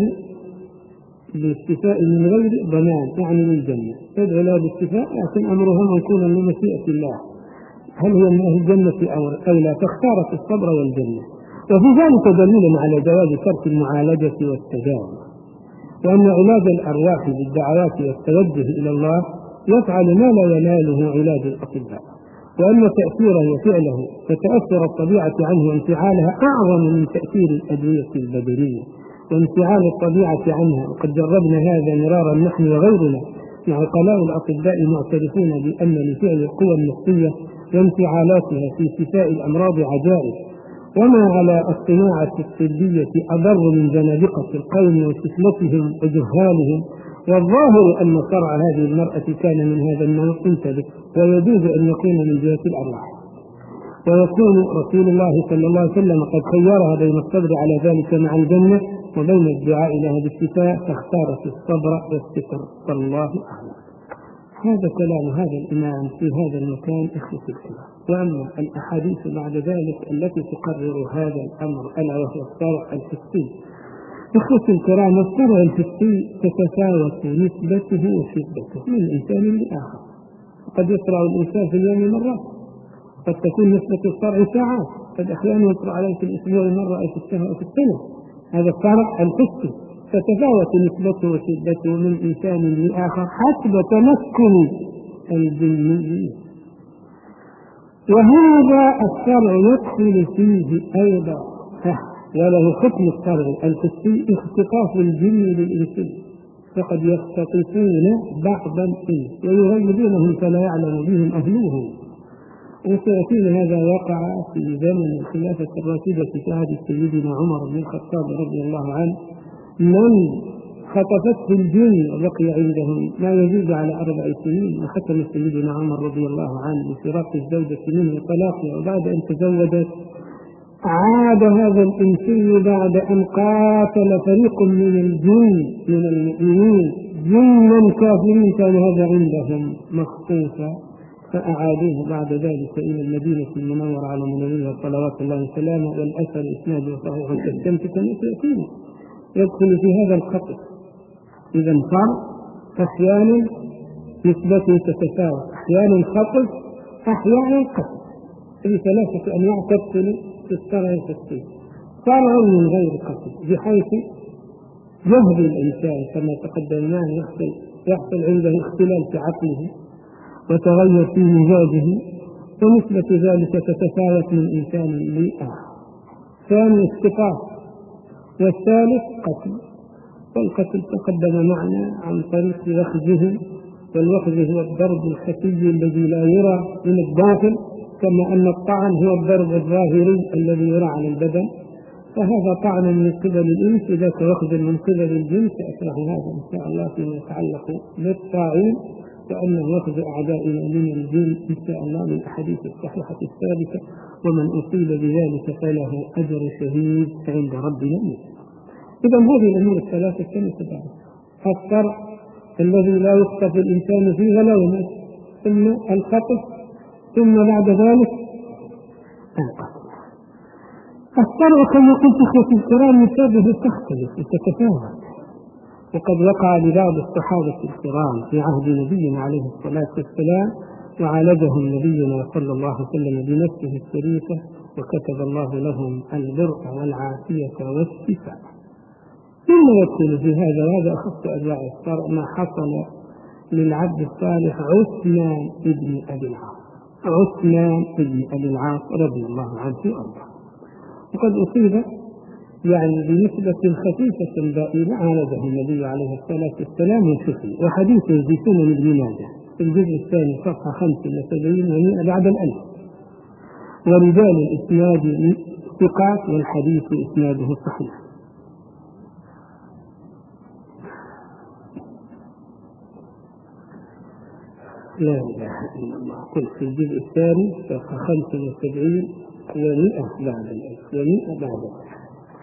بالشفاء من غير ضمان يعني للجنة. تدعو لها بالشفاء لكن أمرها موكولا لمشيئة الله، هل هي من أهل الجنة أو لا، فاختارت الصبر والجنة. وفي ذلك دليل على جواز ترك المعالجة والتجاوز، وأن علاج الأرواح بالدعوات والتوجه إلى الله يفعل ما لا يناله علاج الأطباء، وأن تأثيره وفعله وتأثر الطبيعة عنه وانفعالها أعظم من تأثير الأدوية البدنية وانفعال الطبيعة عنها. وقد جربنا هذا مرارا نحن وغيرنا، عقلاء الأطباء معترفون بأن لفعل القوى النفسية وانفعالاتها في شفاء الأمراض عجائب، وما على الصناعة الطبية أضر من زنادقة القوم وسفلتهم وجهالهم. والظاهر أن صرع هذه المرأة كان من هذا النوع انتبه، ويجوز أن يكون من جهة الأرواح، ويكون رسول الله صلى الله عليه وسلم قد خيرها بين الصبر على ذلك مع الجنة وبين الدعاء لها بالشفاء فاختارت الصبر والستر والله أعلم. هذا كلام هذا الإمام في هذا المكان إخوة الكلام. وأما الأحاديث بعد ذلك التي تقرر هذا الأمر ألا وهو الصرع الحسي. إخوة الكرام الصرع الحسي تتفاوت نسبته وشدته من إنسان لآخر، قد يصرع الإنسان في اليوم مرة، قد تكون نسبة الصرع ساعات، قد أحيانا يصرع عليه في الأسبوع مرة أو في الشهر أو في السنة. هذا الصرع الحسي تتفاوت نسبته وشدته من إنسان لآخر حسب تمكن الجن. وهذا الصرع يدخل فيه أيضا وله حكم الصرع الحسي اختطاف الجن للإنس، فقد يختطفون بعض الإنس ويغيبونهم فلا يعلم بهم أهلهم. وسيأتينا هذا وقع في زمن الخلافة الراشدة في عهد سيدنا عمر بن الخطاب رضي الله عنه، من خطفته الجن وبقي عندهم ما يزيد على أربع سنين، وختم سيدنا عمر رضي الله عنه بفراق الزوجة منه وطلاقها، وبعد أن تزوجت عاد هذا الإنسي بعد أن قاتل فريق من الجن من المؤمنين جنا كافرين كان هذا عندهم مخطوفا، فأعادوه بعد ذلك إلى المدينة المنورة على نبيها صلوات الله وسلامه. والأثر إسناده صحيح كالشمس كما سيأتينا. يدخل في هذا الخطر إذا صار أحيانا نسبته تتفاوت، أحيانا خطف أحيانا قتل، في ثلاثة أنواع تدخل في الصرع الحسي. صرع من غير قتل بحيث يهدي الإنسان كما تقدمنا يحصل يحصل عنده اختلال في عقله وتغير في مزاجه، ونسبة ذلك تتفاوت من إنسان لآخر. ثاني اختطاف، والثالث قتل. والقتل تقدم معنا عن طريق وخزه، والوخز هو الضرب الخفي الذي لا يرى من الداخل، كما أن الطعن هو الضرب الظاهري الذي يرى على البدن. فهذا طعن من قبل الإنس، وذاك وخز من قبل الجن. سأشرح هذا إن شاء الله فيما يتعلق بالطاعون، وأنه وخز أعدائنا من الجن إن شاء الله من الأحاديث الصحيحة الثابتة. ومن أصيب بذلك فله أجر شهيد عند ربنا. إذا هذه الأمور الثلاثة كما تبعنا: الصرع الذي لا يخطف الإنسان فيه ولا يموت، ثم الخطف، ثم بعد ذلك القتل. الصرع كما قلت اخوتي الكرام نسبه تختلف وتتفاوت، وقد وقع لبعض الصحابة الكرام في عهد نبينا عليه الصلاة والسلام، وعالجهم نبينا صلى الله عليه وسلم بنفسه الشريفة، وكتب الله لهم البرء والعافية والشفاء. ثم يدخل في هذا وهذا أخص أنواع الصرع ما حصل للعبد الصالح عثمان بن أبي العاص عثمان بن أبي العاص رضي الله عنه وأرضاه، وقد أصيب يعني بنسبة خفيفة ضئيلة، عالجه النبي عليه الصلاة والسلام وشفي. وحديثه في سنن ابن ماجه في الجزء الثاني صفحة خمسة وسبعين ومئة بعد الألف، ورجال الإسناد ثقات، والحديث إسناده صحيح. لا إله إلا الله. قل في الجزء الثاني صفحة خمسة وسبعين ومئة بعد الألف ومئة بعد الألف.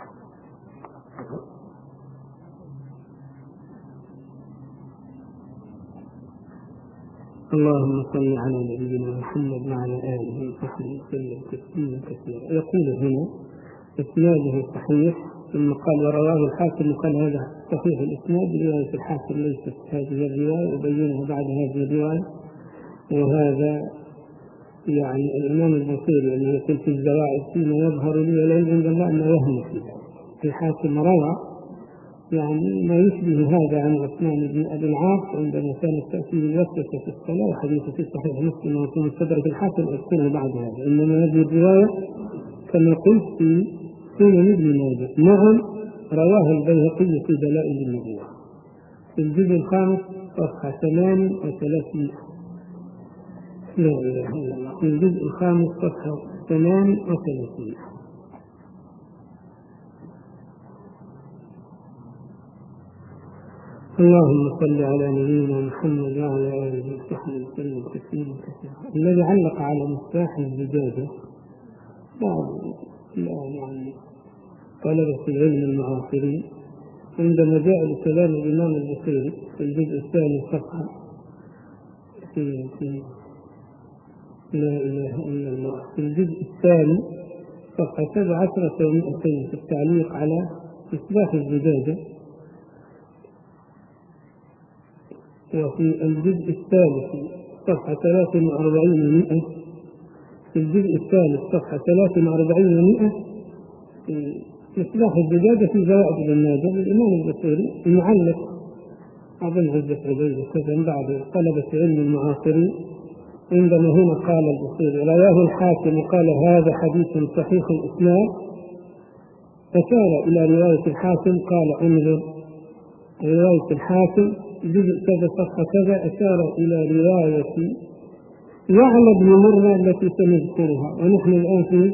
اللهم صل على نبينا محمد وعلى آله وصحبه وسلم تسليما كثيرا. يقول هنا إسناده صحيح، ثم قال ورواه الحاكم، قال هذا صحيح الإسناد. رواية الحاكم ليست هذه الرواية، وبينها بعد هذه الرواية. وهذا يعني الإمام البصيري الذي يقول في الزوائد فيما يظهر لي والعلم عند الله أنه وهم في ذلك. الحاكم روى يعني ما يشبه هذا عن عثمان بن أبي العاص عندما كانت تأتي الوسوسة في الصلاة، وحديث في صحيح مسلم وفي مستدرك الحاكم أذكره بعد هذا. إنما هذه الرواية كما قلت في سنن ابن ماجه. نعم رواها البيهقي في دلائل النبوة في الجزء الخامس صفحة ثمان وثلاثين. لا إله إلا الله. في الجزء الخامس صفحة ثمان وثلاثين. اللهم صل على نبينا محمد وعلى آله وصحبه وسلم تسليما كثيرا. الذي علق على مفتاح الزجاجة بعض يعني طلبة العلم المعاصرين عندما جاء لكلام الإمام البصيري في الجزء الثاني صفحة في في لا إله إلا الله في الجزء الثاني صفحة سبع عشرة ومئتين في التعليق على مصباح الزجاجة، وفي الجزء الثالث صفحة ثلاث وأربعين ومئة في الجزء الثالث صفحة ثلاث وأربعين ومئة في مصباح الزجاجة في زوائد ابن ماجه للإمام البصيري المعلق أظن عزة عبيدة كذا بعض طلبة علم المعاصرين. عندما هنا قال البصيري رواه الحاكم قال هذا حديث صحيح الإسناد، أشار إلى رواية الحاكم قال انظر رواية الحاكم جزء كذا صفحة كذا، أشار إلى رواية يعلى بن مرة التي سنذكرها، ونحن الآن في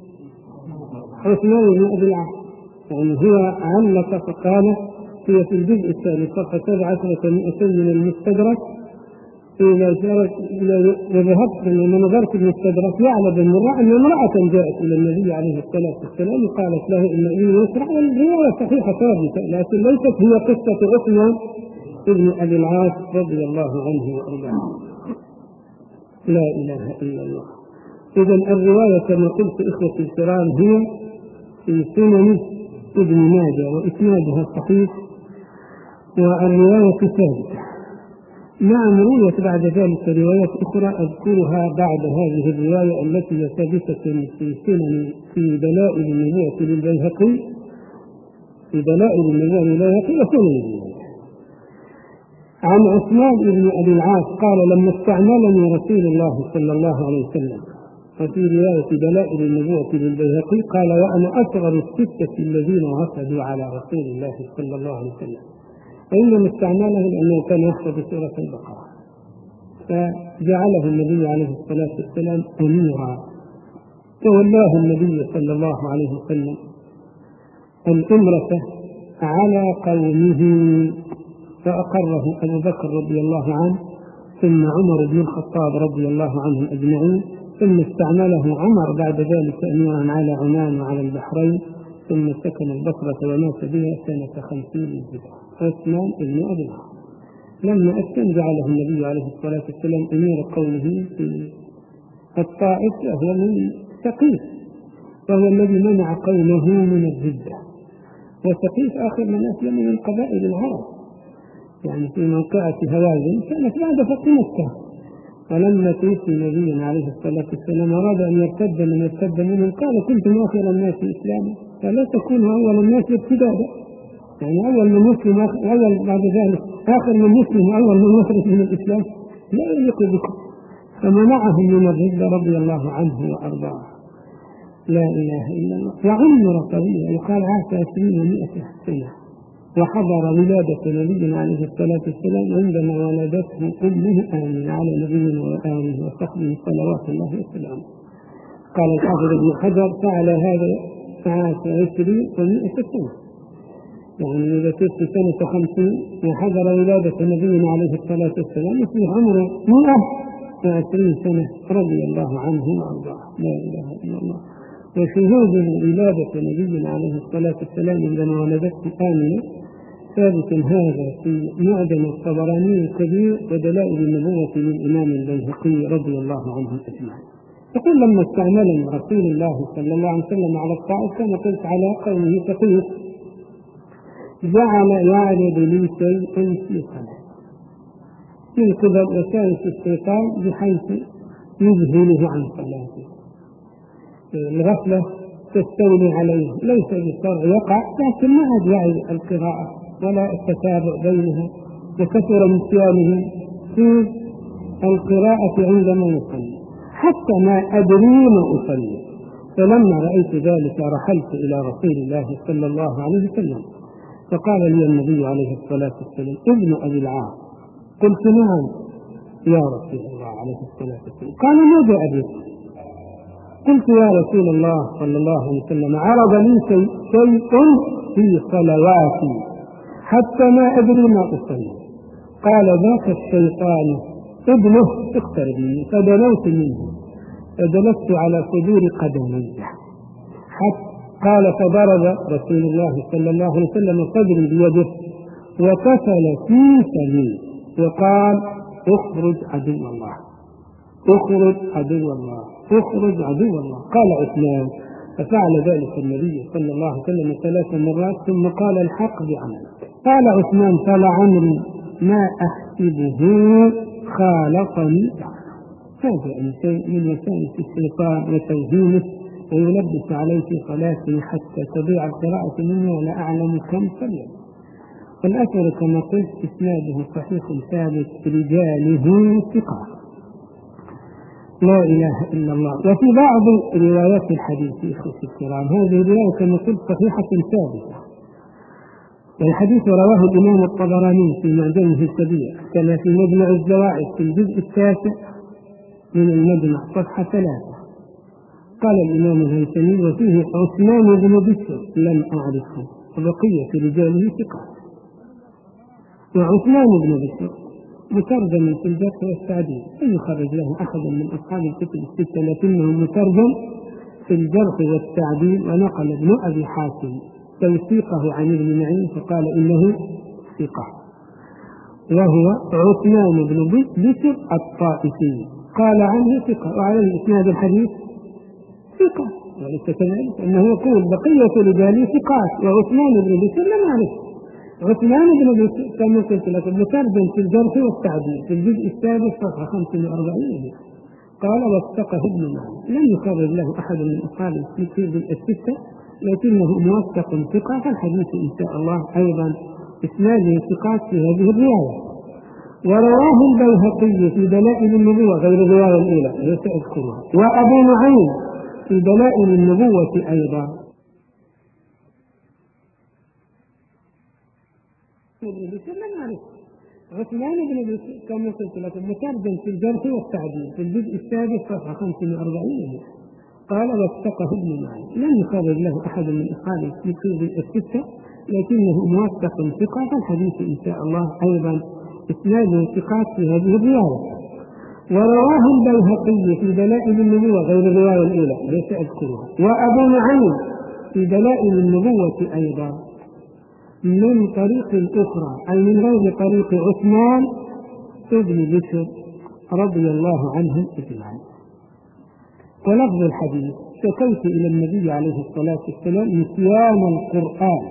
عثمان بن أبي العاص. يعني هو علق فقال هي في الجزء الثاني صفحة سبع عشرة ومئتين من المستدرك. إذا ذهبت لما نظرت المستدرك يعلى بن مرة أن امرأة جاءت إلى النبي عليه الصلاة والسلام وقالت له إن ابني يسرع، والرواية صحيحة ثابتة، لكن ليست هي قصة عثمان ابن أبي العاص رضي الله عنه وأرضاه. لا إله إلا الله. إذا الرواية كما قلت إخوتي الكرام هي في سنن ابن ماجه وإسنادها صحيح، والرواية ثابتة. نعم رويت بعد ذلك روايات أخرى أذكرها بعد هذه الرواية التي ثابتة في سنن في دلائل النبوة للبيهقي في دلائل النبوة للبيهقي وسنن عن عثمان بن أبي العاص قال لما استعملني رسول الله صلى الله عليه وسلم وفي رواية دلائل النبوة للبيهقي قال: وأنا أصغر الستة الذين وفدوا على رسول الله صلى الله عليه وسلم. وإنما استعمله لأنه كان يحفظ سورة البقرة، فجعله النبي عليه الصلاة والسلام أميرا، وولاه النبي صلى الله عليه وسلم الأمرة على قومه، فأقره أبو بكر رضي الله عنه، ثم عمر بن الخطاب رضي الله عنهم أجمعين، ثم استعمله عمر بعد ذلك أميرا على عمان وعلى البحرين، ثم سكن البصرة ومات بها سنة خمسين هجرة. عثمان بن أبي العاص لما أسلم جعله النبي عليه الصلاة والسلام أمير قومه في الطائف، وهو من ثقيف، وهو الذي منع قومه من الردة. وثقيف آخر من أسلم من قبائل العرب، يعني في موقعة هوازن كانت بعد فتح مكة. ولما توفي نبينا عليه الصلاة والسلام أراد أن يرتد من يرتد منهم، قال: كنتم آخر الناس إسلاما فلا تكونوا أول الناس ارتدادا، يعني أول من يسلم أول بعد ذلك آخر من يسلم أول من يخرج من الإسلام، لا يليق بكم. فمنعهم من الردة رضي الله عنه وأرضاه. لا إله إلا الله. وعمر طويلا، يقال عاش عشرين ومائة سنة، وحضر ولادة نبينا عليه الصلاة والسلام عندما ولدته أمه آمنة على نبينا وآله وصحبه صلوات الله وسلامه. قال الحافظ ابن حجر: فعل هذا عاش عشرين ومائة سنة، يعني إذا كنت سنة خمسين وحضر ولادة نبينا عليه الصلاة والسلام يصبح عمره مئة وعشرين سنة رضي الله عنه وأرضاه. لا إله إلا الله. وشهود ولادة نبينا عليه الصلاة والسلام عندما ولدته آمنة ثابت هذا في معجم الطبراني الكبير ودلائل النبوة للإمام البيهقي رضي الله عنه أجمعين. يقول: لما استعملني رسول الله صلى الله عليه وسلم على الطائف كما قلت على قومه ثقيف، جعل يعرض لي شيئا في صلاة من قبل وسائل الشيطان بحيث يذهله عن صلاته. الغفلة تستولي عليه، ليس بالشرع يقع، لكن ما عاد يعي القراءة ولا التتابع بينها، وكثر نسيانه في القراءة عندما يصلي، حتى ما أدري ما أصلي. فلما رأيت ذلك رحلت إلى رسول الله صلى الله عليه وسلم، فقال لي النبي عليه الصلاة والسلام: ابن أبي العاص. قلت: نعم يا رسول الله عليه الصلاة والسلام. قال: ماذا أبيك؟ قلت: يا رسول الله صلى الله عليه وسلم عرض لي شيء في صلواتي حتى ما أدري ما أصلي. قال: ذاك الشيطان ابنه اقترب مني، فدنوت منه فجلست على صدور قدمي. قال: فضرب رسول الله صلى الله عليه وسلم صدري بيده وكفل في فمي وقال: اخرج عدو الله، اخرج عدو الله، اخرج عدو الله. قال عثمان: ففعل ذلك النبي صلى الله عليه وسلم ثلاث مرات ثم قال: الحق بعملك. قال عثمان: فلعمري ما أحسبه خالطني. هذا شيء من وسائل الشيطان وتوهيمه ويلبس عليه في صلاته حتى تضيع القراءة منه ولا أعلم كم صلى. والأثر كما قلت إسناده صحيح ثابت، رجاله ثقات. لا إله إلا الله. وفي بعض روايات الحديث إخوتي الكرام هذه الرواية كما قلت صحيحة ثابتة، والحديث رواه الإمام الطبراني في معجمه الكبير، كما في مجمع الزوائد في الجزء التاسع من المجمع صفحة ثلاثة. قال الإمام الهيثمي: وفيه عثمان بن بشر لم أعرفه، وبقية رجاله ثقات. وعثمان بن بشر مترجم في الجرح والتعديل، لم يخرج له أحد من أصحاب الكتب الستة، لكنه مترجم في الجرح والتعديل. ونقل ابن أبي حاتم توثيقه عن ابن معين فقال إنه ثقة، وهو عثمان بن بشر الطائفي، قال عنه ثقة، وعليه إسناد الحديث ثقة. وليس كذلك أنه يقول بقية رجاله ثقات وعثمان بن بشر لم يعرف. عثمان بن بشر كما قلت لك مترجم في الجرح والتعديل في الجزء السادس صفحة خمسة وأربعين، قال: وثقه ابن معين. لم يخرج له أحد من أصحاب الكتب الستة، لكنه موثق ثقة، فالحديث إن شاء الله أيضا إسناده ثقات في هذه الرواية. ورواه البيهقي في دلائل النبوة غير الرواية الأولى ليس أذكرها، وأبو نعيم في دلائل النبوة أيضا. عثمان بن كما قلت لكم مترجم في الجرح والتعديل في الجزء السادس صفحة خمسمائة وأربعين قال وثقه ابن معين، لم يخرج له أحد من أصحاب الكتب الستة لكنه موثق ثقة، فالحديث إن شاء الله أيضا إسناده ثقات في هذه الرواية. ورواه البيهقي في دلائل النبوة غير الرواية الأولى ليس أذكرها، وأبو نعيم في دلائل النبوة أيضا من طريق أخرى أي من غير طريق عثمان ابن بشر رضي الله عنهم أجمعين. ولفظ الحديث شكوت إلى النبي عليه الصلاة والسلام نسيان القرآن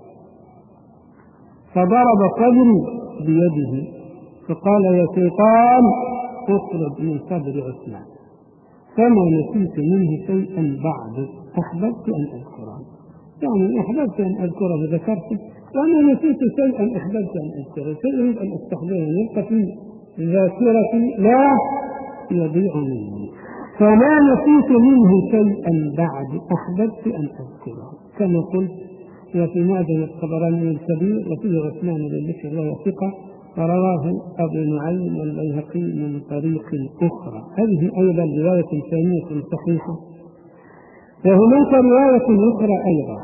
فضرب صدري بيده فقال يا شيطان اخرج من صدر عثمان، فما نسيت منه شيئا بعد أحببت أن أذكره، يعني أحببت أن أذكره ذكرته، وأنا نسيت شيئا أحببت أن أذكره، شيء أريد أن أستحضره يبقى في ذاكرتي لا يضيع مني، فما نسيت منه شيئا بعد أحببت أن أذكره. كما قلت وفي معجم الطبراني الكبير وفيه عثمان بن بشر وهو ثقة، ورواه أبو نعيم والبيهقي من طريق أخرى. هذه أيضا رواية ثانية صحيحة. وهناك رواية أخرى أيضا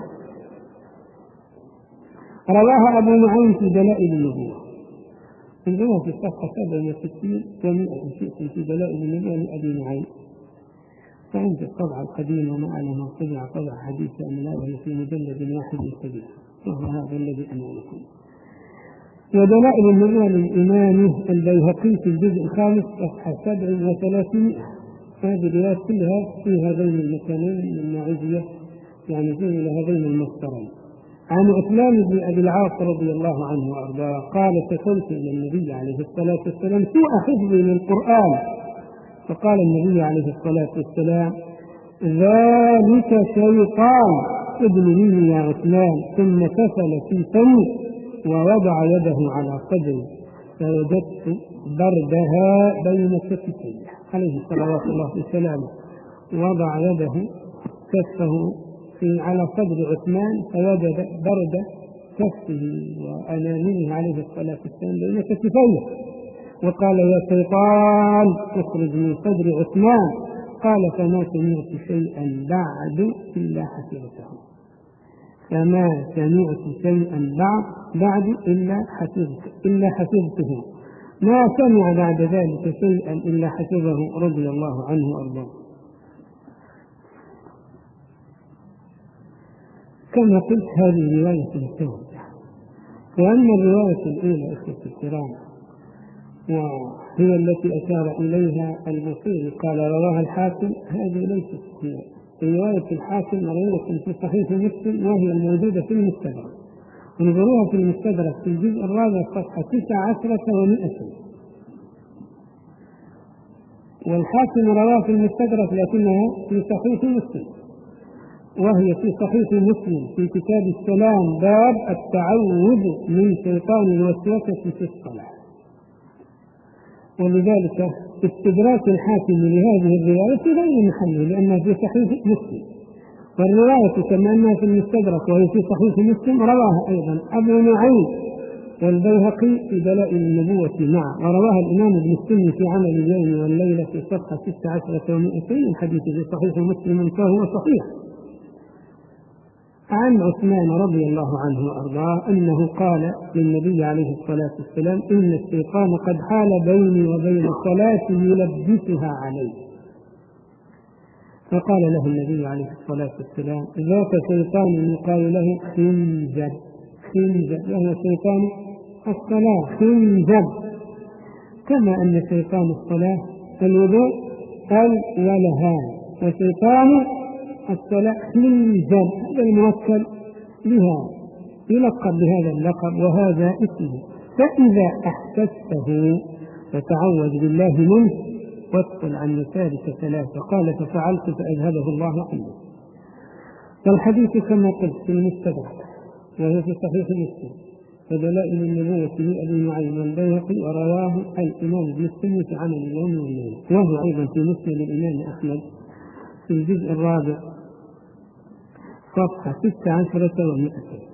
رواها أبو نعيم في دلائل النبوة، عندنا في الصفحة سبعة وستين ومئة شيء في دلائل النبوة لأبي نعيم، فعند الطبعة القديمة معنا طبع طبع حديث أملاءه في مجلد واحد كبير، وهو هذا الذي أمامكم. ودلائل النبوة للإمام البيهقي في الجزء الخامس صفحة سبع وثلاثمائة. هذه الروايات كلها في هذين المكانين المعزية، يعني فيه إلى هذين المصدرين. عن عثمان بن أبي العاص رضي الله عنه وأرضاه قال شكوت إلى النبي عليه الصلاة والسلام سوء حفظي للقرآن، فقال النبي عليه الصلاة والسلام ذلك شيطان ابن مني يا عثمان، ثم كفل في فمي ووضع يده على صدري فوجدت بردها بين كتفي عليه صلوات الله وسلامه، وضع يده كفه في على صدر عثمان فوجد برد كفه وأنامله عليه الصلاة والسلام بين كتفيه، وقال يا شيطان اخرج من صدر عثمان، قال فما سمعت شيئا بعد إلا حفظته، فما سمعت شيئا بعد بعد إلا حفظته إلا حفظته ما سمع بعد ذلك شيئا إلا حفظه رضي الله عنه وأرضاه. كما قلت هذه رواية التوبة. وأما الرواية الأولى أخوة الكرام وهي التي أشار إليها البصيري قال رواها الحاكم، هذه ليست هي. رواية الحاكم روية في صحيح مسلم وهي الموجودة في المستدرك، انظروها في المستدرك في الجزء الرابع صفحة تسع عشرة ومئة. والحاكم رواه في المستدرك لكنها في صحيح مسلم، وهي في صحيح مسلم في كتاب السلام باب التعوذ من شيطان الوسوسة في الصلاة. ولذلك استدراك الحاكم لهذه الرواية في غير محله لأنها في صحيح مسلم، والرواية كما أنها في المستدرك وهي في صحيح مسلم رواها أيضا أبو نعيم والبيهقي في دلائل النبوة معا، ورواها الإمام ابن السني في عمل اليوم والليلة في صفحة ستة عشرة ومئتين. الحديث في صحيح مسلم فهو صحيح. عن عثمان رضي الله عنه وأرضاه أنه قال للنبي عليه الصلاة والسلام إن الشيطان قد حال بيني وبين صلاتي يلبسها علي، فقال له النبي عليه الصلاة والسلام ذاك شيطان يقال له خنزب، خنزب وهو شيطان الصلاة خنزب، كما أن شيطان الصلاة الوضوء الولهان، وشيطان الصلاة خنزب هذا الموكل بها يلقب بهذا اللقب وهذا اسمه، فإذا أحسسته فتعوذ بالله منه وادخل عن يسارك ثلاثة، قال ففعلت فأذهبه الله عنه. والحديث كما قلت في المستدرك وهو في صحيح مسلم ودلائل النبوة لأبي نعيم والبيهقي، ورواه الإمام ابن السني في عمل اليوم والليلة، وهو أيضا في مسند الإمام أحمد في الجزء الرابع صفحة ستة عشرة ومئتين.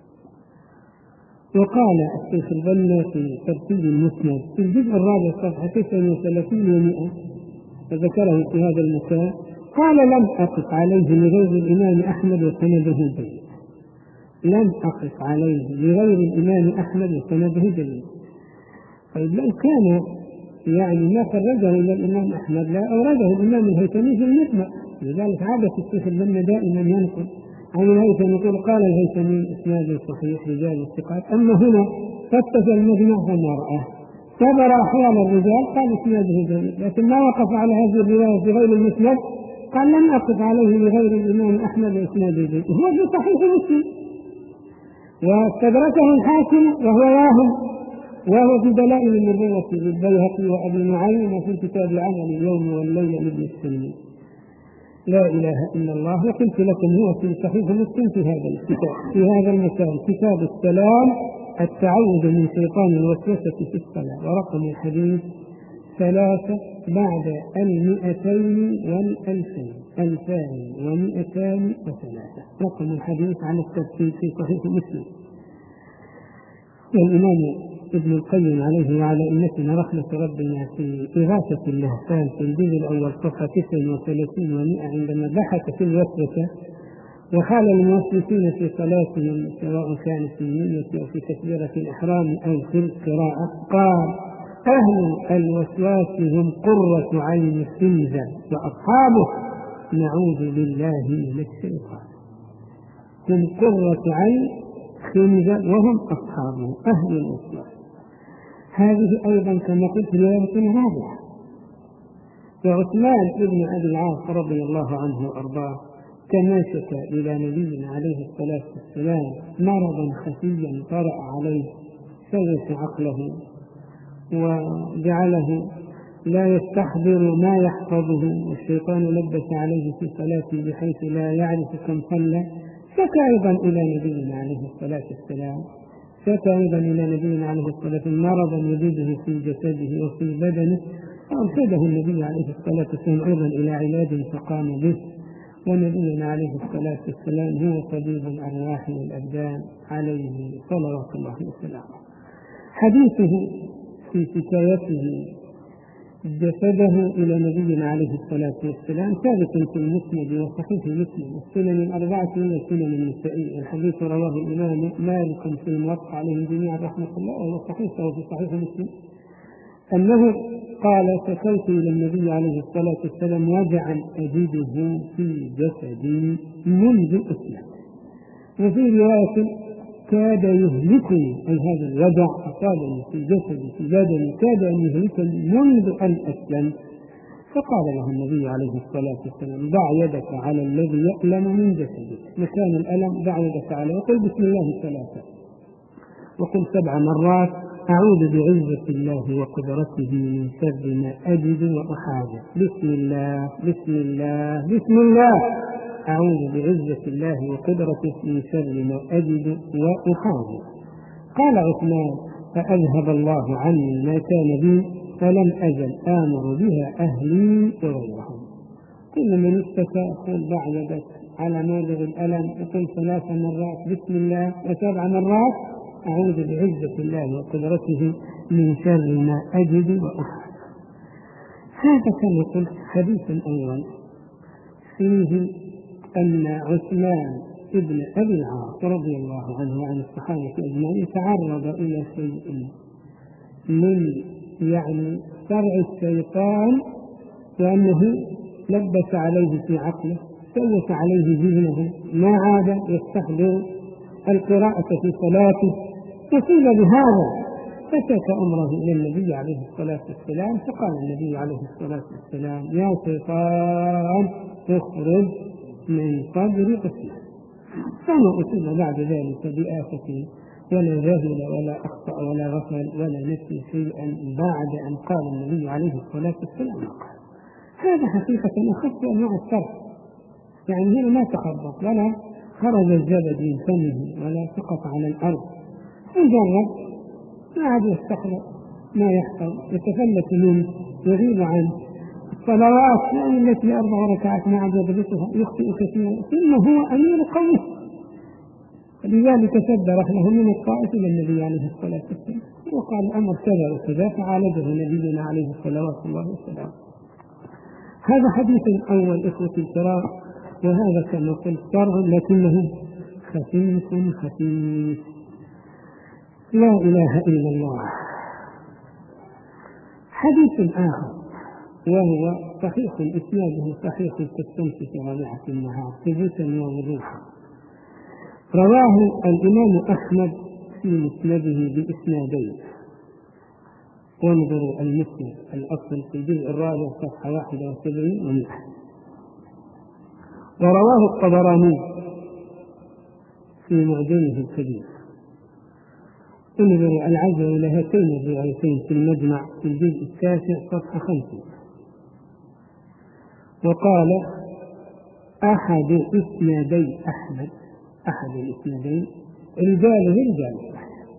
وقال الشيخ البنا في ترتيب المسند في الجزء الرابع صفحة تسعة وثلاثين ومئة، وذكره في هذا المكان، قال: لم أقف عليه لغير الإمام أحمد وسنده جيد. لم أقف عليه لغير الإمام أحمد وسنده جيد. طيب لو كان يعني ما خرجه إلى الإمام أحمد لا أورده الإمام الهيثمي في المجمع. لذلك عادة الشيخ البنا دائما ينقل عن الهيثمي يقول: قال الهيثمي إسناد صحيح رجال الثقات. أما هنا فتش المجمع فما رآه، تبر أحوال الرجال قال إسناده جيد، لكن ما وقف على هذه الرواية في غير المسند، قال: لم أقف عليه لغير الإمام أحمد وإسناده جيد. هو في صحيح مسلم، واستدركه الحاكم وهو واهم، وهو في دلائل النبوة للبيهقي وأبي نعيم، وفي كتاب العمل اليوم والليلة لابن السني. لا إله إلا الله. وقلت لكم هو في صحيح مسلم في هذا الكتاب في هذا المكان كتاب السلام، التعوذ من شيطان الوسوسة في الصلاة، ورقم الحديث ثلاثة بعد المئتين والألفين، ألفان ومئتان وثلاثة، رقم الحديث على الترتيب في صحيح مسلم. والإمام ابن القيم عليه وعلى أمتنا رحمة ربنا في إغاثة اللهفان في الجزء الأول صفحة تسعة وثلاثين ومئة عندما بحث في الوسوسة وحال الموسوسين في صلاتهم سواء كان في النية أو في تكبيرة الإحرام أو في القراءة، قال: أهل الوسواس هم قرة عين الخنزة وأصحابه، نعوذ بالله من الشيطان. هم قرة عين خنزة وهم أصحابه أهل الوسواس. هذه أيضا كما قلت رواية رابعة. وعثمان بن أبي العاص رضي الله عنه وأرضاه كما شكى إلى نبينا عليه الصلاة والسلام مرضا خفيا طرأ عليه سوس عقله وجعله لا يستحضر ما يحفظه، والشيطان لبس عليه في صلاته بحيث لا يعرف كم صلى. شكى أيضا إلى نبينا عليه الصلاة والسلام شكى أيضا إلى نبينا عليه الصلاة والسلام مرضا يجده في جسده وفي بدنه، فأرشده النبي عليه الصلاة والسلام أيضا إلى علاج فقام به. ونبينا عليه الصلاة والسلام هو طبيب الأرواح والأبدان عليه صلوات الله وسلامه. حديثه في حكايته جسده إلى نبينا عليه الصلاة والسلام ثابت في المسند وصحيح مسلم والسنن الأربعة من السنن النسائية. الحديث رواه الإمام مالك في الموطأ عليه جميعا رحمة الله، وهو صحيح وفي صحيح مسلم أنه قال: شكوت إلى النبي عليه الصلاة والسلام وجعا أجده في جسدي منذ أسلم. وفي رواية: كاد يهلكني، أي هذا الوجع أصابني في جسدي في بدني كاد أن يهلكني منذ أن أسلم. فقال له النبي عليه الصلاة والسلام: ضع يدك على الذي يألم من جسدك، مكان الألم ضع يدك عليه، وقل بسم الله ثلاثة، وقل سبع مرات: أعوذ بعزة الله وقدرته من شر ما أجد وأحاذر. بسم الله بسم الله بسم الله، أعوذ بعزة الله وقدرته من شر ما أجد وأحاذر. قال عثمان: فأذهب الله عني ما كان بي، فلم أزل آمر بها أهلي وغيرهم. كل من اشتكى قل ضع يدك على موضع الألم وقل ثلاث مرات بسم الله وسبع مرات أعوذ بعزة الله وقدرته من شر ما أجد وأحاذر. هذا كما قلت حديث أيضا فيه أن عثمان ابن أبي العاص رضي الله عنه وعن الصحابة أجمعين تعرض إلى شيء من يعني شرع الشيطان، وأنه لبس عليه في عقله، سوس عليه ذهنه، ما عاد يستحضر القراءة في صلاته، فصيب بهذا فشكى أمره إلى النبي عليه الصلاة والسلام. فقال النبي عليه الصلاة والسلام: يا شيطان اخرج من صدر عثمان. فما أصيب بعد ذلك بآفة ولا جهل ولا أخطأ ولا غفل ولا نسي شيئا بعد أن قال النبي عليه الصلاة والسلام قال. هذا حقيقة أخذت أنواع الشرح، يعني هنا ما تخبط ولا خرج الزبد من فمه ولا سقط على الأرض، مجرد ما عاد يستخلص ما يحفظ، يتفلت منه، يغيب عنه. الصلوات يعني التي أربع ركعات ما عاد يضبطها، يخطئ كثيرا، ثم هو أمير قومه. لذلك شد رحله من الطائف إلى النبي عليه الصلاة والسلام وقال الأمر كذا وكذا، فعالجه نبينا عليه الصلوات الله والسلام. هذا حديث أول إخوتي الكرام، وهذا كما قلت شرع لكنه خفيف خفيف. لا إله إلا الله. حديث آخر وهو صحيح إسناده صحيح كالشمس في رابعة النهار ثبوتا ووضوحا. رواه الإمام أحمد في مسنده بإسنادين، وانظروا المسند الأصل في الجزء الرابع صفحة واحد وسبعين ومئة. ورواه الطبراني في معجمه الكبير. انظروا العزو إلى هاتين الروايتين في المجمع في الجزء التاسع صفحة خمسة. وقال أحد إسنادي أحمد، أحد الإسنادين رجاله رجال،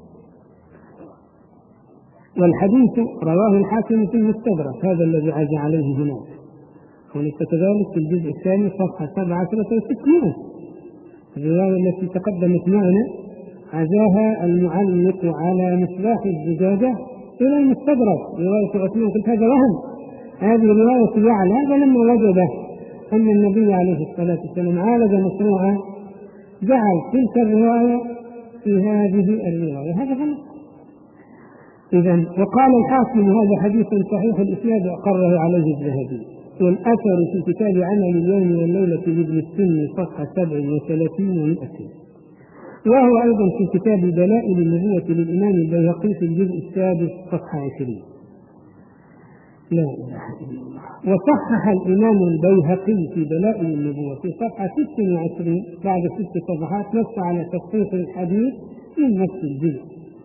والحديث رواه الحاكم في المستدرك، هذا الذي عزى عليه هناك، وليس كذلك في الجزء الثاني صفحة سبعة وستين. الرواية التي تقدمت معنا عزاها المعلق على مصباح الزجاجة إلى المستدرك، رواية عثمان، قلت هذا وهم، هذه رواية يعلى. هذا لما وجد أن النبي عليه الصلاة والسلام عالج مصروعا جعل تلك الرواية في هذه الرواية، هذا غلط. إذن وقال الحاكم هذا حديث صحيح الإسناد أقره عليه الذهبي. والأثر في كتاب عمل اليوم والليلة لابن السن صفحة سبع وثلاثين ومئتين. وهو أيضا في كتاب دلائل النبوة للإمام البيهقي في الجزء السادس صفحة عشرين. لا إله إلا الله. وصحح الإمام البيهقي في دلائل النبوة في صفحة ست وعشرين بعد ست صفحات نص على تصحيح الحديث من نفس الجزء.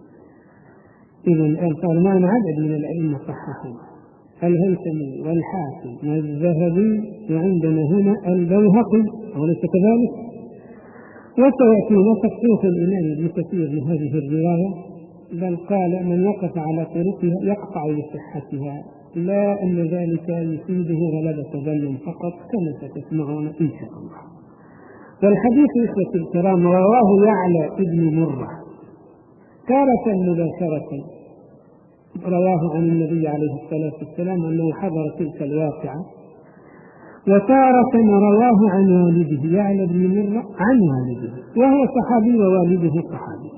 إذن صار معنا عدد من الأئمة صححوا، الهيثمي والحاكم والذهبي، وعندنا هنا البيهقي، وليس كذلك؟ وسيأتينا تصحيح الإمام ابن كثير لهذه الرواية، بل قال من وقف على طرقها يقطع بصحتها، لا أن ذلك يفيده غلبة ظن فقط كما ستسمعون إن شاء الله. والحديث إخوة الكرام رواه يعلى ابن مرة تارة مباشرة، رواه عن النبي عليه الصلاة والسلام أنه حضر تلك الواقعة، وتارة رواه عن والده يعلى بن مرة عن والده، وهو صحابي ووالده صحابي.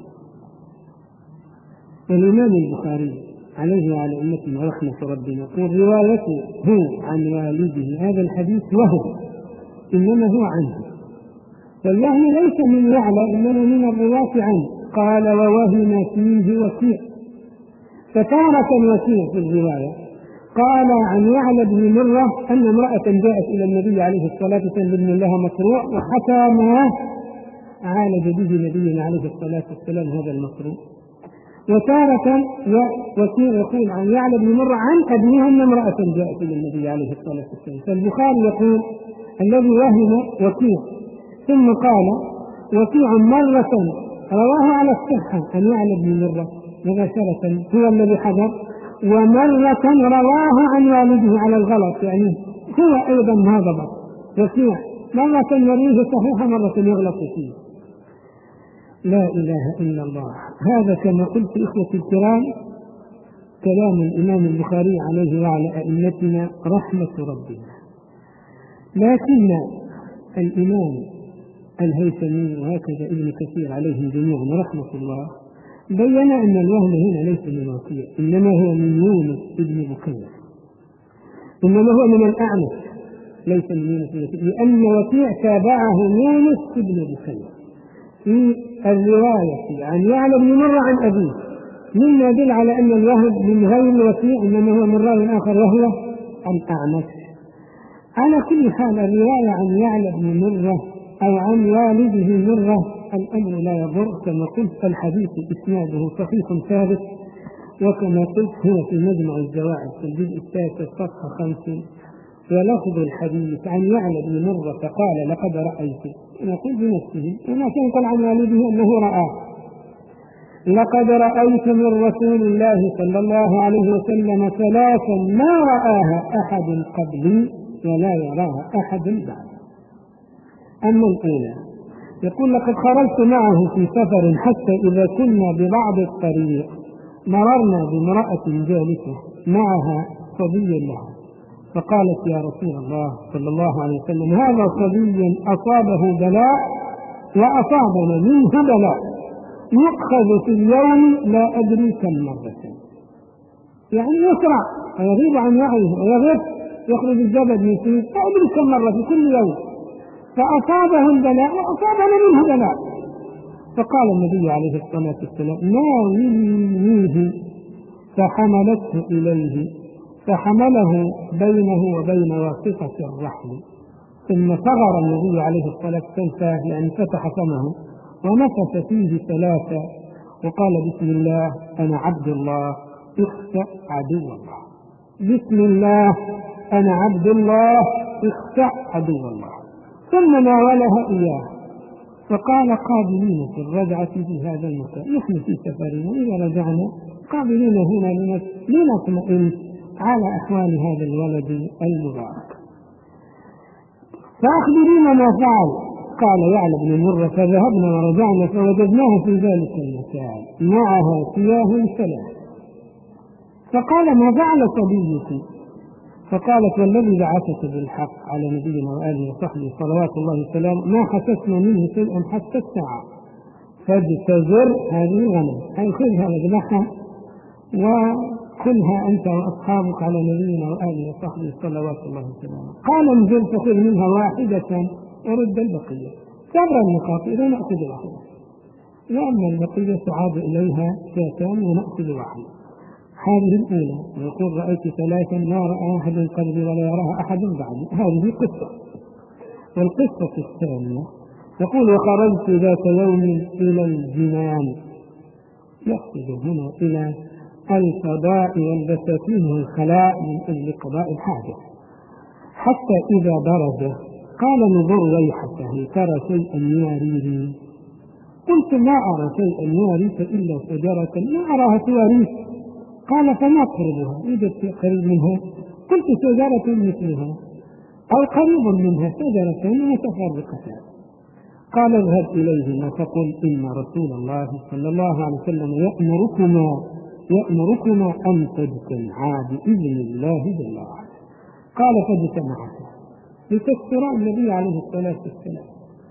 الإمام البخاري عليه وعلى أمتنا رحمة ربنا يقول روايته هو عن والده هذا الحديث وهو إنما هو عنه، والوهم ليس من يعلى إنما من الرواة عنه. قال ووهم فيه وكيع، فتارة وكيع في الرواية قال عن يعلى بن مرة أن امرأة جاءت إلى النبي عليه الصلاة والسلام بابن لها مصروع، وحتى ما عالج به نبينا عليه الصلاة والسلام هذا المصروع. وتارة وكيع يقول عن يعلى بن مرة عن أبيه أن امرأة جاءت إلى النبي عليه الصلاة والسلام. فالبخاري يقول الذي وهم وكيع، ثم قال وكيع مرة رواه على الصحة أن يعلى بن مرة مباشرة هو الذي حضر، ومرة رواه عن والده على الغلط، يعني هو أيضا هذا ضبط وكيع، مرة يرويه صحيحة مرة يغلط فيه. لا إله إلا الله. هذا كما قلت إخوتي الكرام كلام الإمام البخاري عليه وعلى أئمتنا رحمة ربنا. لكن الإمام الهيثمي وهكذا ابن كثير عليهم جميعا رحمة الله بين أن الوهم هنا ليس من وكيع، إنما هو من يونس ابن بكير، إنما هو من الأعمش ليس من يونس ابن بكير، لأن وكيع تابعه يونس ابن بكير في الرواية عن يعلى بن مرة عن أبيه، مما يدل على أن الوهم من غير وكيع إنما هو من راوي آخر وهو الأعمش. على كل حال الرواية عن يعلى بن مرة أو عن والده مرة الأمر لا يضر، كما قلت الحديث إسناده صحيح ثابت، وكما قلت هو في مجمع الزواعد في الجزء التاسع صفحة خمسين. ولفظ الحديث عن يعلى بن مرة فقال لقد رأيت، يقول بنفسه ولكن قال عن والده أنه رآه، لقد رأيت من رسول الله صلى الله عليه وسلم ثلاثا ما رآها أحد قبلي ولا يراها أحد بعد. أما الأولى يقول: لقد خرجت معه في سفر حتى إذا كنا ببعض الطريق مررنا بامرأة جالسة معها صبي لها، فقالت: يا رسول الله صلى الله عليه وسلم، هذا صبي أصابه بلاء وأصابنا منه بلاء، يؤخذ في اليوم لا أدري كم مرة، يعني يسرع ويغيب عن وعيه ويغيب يخرج الزبد يصيب لا أدري كم مرة في كل يوم، فأصابه البلاء وأصابنا منه بلاء. فقال النبي عليه الصلاة والسلام: ناولنيه، فحملته إليه فحمله بينه وبين واسطة الرحم، ثم صغر النبي عليه الصلاة والسلام يعني فتح فمه ونفس فيه ثلاثة وقال: بسم الله أنا عبد الله اخسأ عدو الله، بسم الله أنا عبد الله اخسأ عدو الله، ثم ناولها إياه فقال: قابلين في الرجعة في هذا المكان، نحن في سفرنا إذا رجعنا قابلين هنا لنطمئن على أحوال هذا الولد المبارك، فأخبرينا ما فعل. قال يعلى بن مرة: فذهبنا ورجعنا فوجدناه في ذلك المكان معها ثياب ثلاث. فقال: ما فعل صبيك؟ فقالت: والذي بعثك بالحق على نبينا وآله وصحبه صلوات الله وسلامه ما حسسنا منه شيئا حتى الساعة، فاجتزر هذه الغنم، أي خذها واذبحها وكلها أنت وأصحابك على نبينا وآله وصحبه صلوات الله وسلامه. قال: انزل فخذ منها واحدة ورد البقية، صبر النقاط إذا نأخذ واحدة، وأما البقية تعاد إليها شاتان ونأخذ واحدة. هذه الأولى. ويقول: رأيت ثلاثا ما رأى أحد قبلي ولا يراها أحد بعدي. هذه قصة. والقصة الثانية يقول: وخرجت ذات يوم إلى الجنان، يقصد هنا إلى الفضاء والبساتين والخلاء من أجل قضاء الحاجة، حتى إذا برز قال: نظر ويحته ترى شيئا يواريه؟ قلت: ما أرى شيئا يواريك إلا شجرة ما أراها تواريك. قال: فما قربها؟ وجدت قريب منها؟ قلت: شجرة مثلها أو قريب منها، شجرة متفرقتان. قال: اذهب إليهما فقل إن رسول الله صلى الله عليه وسلم يأمركما يأمركما أن تجتمعا بإذن الله جل وعلا. قال: فاجتمعتا لتذكرا النبي عليه الصلاة والسلام،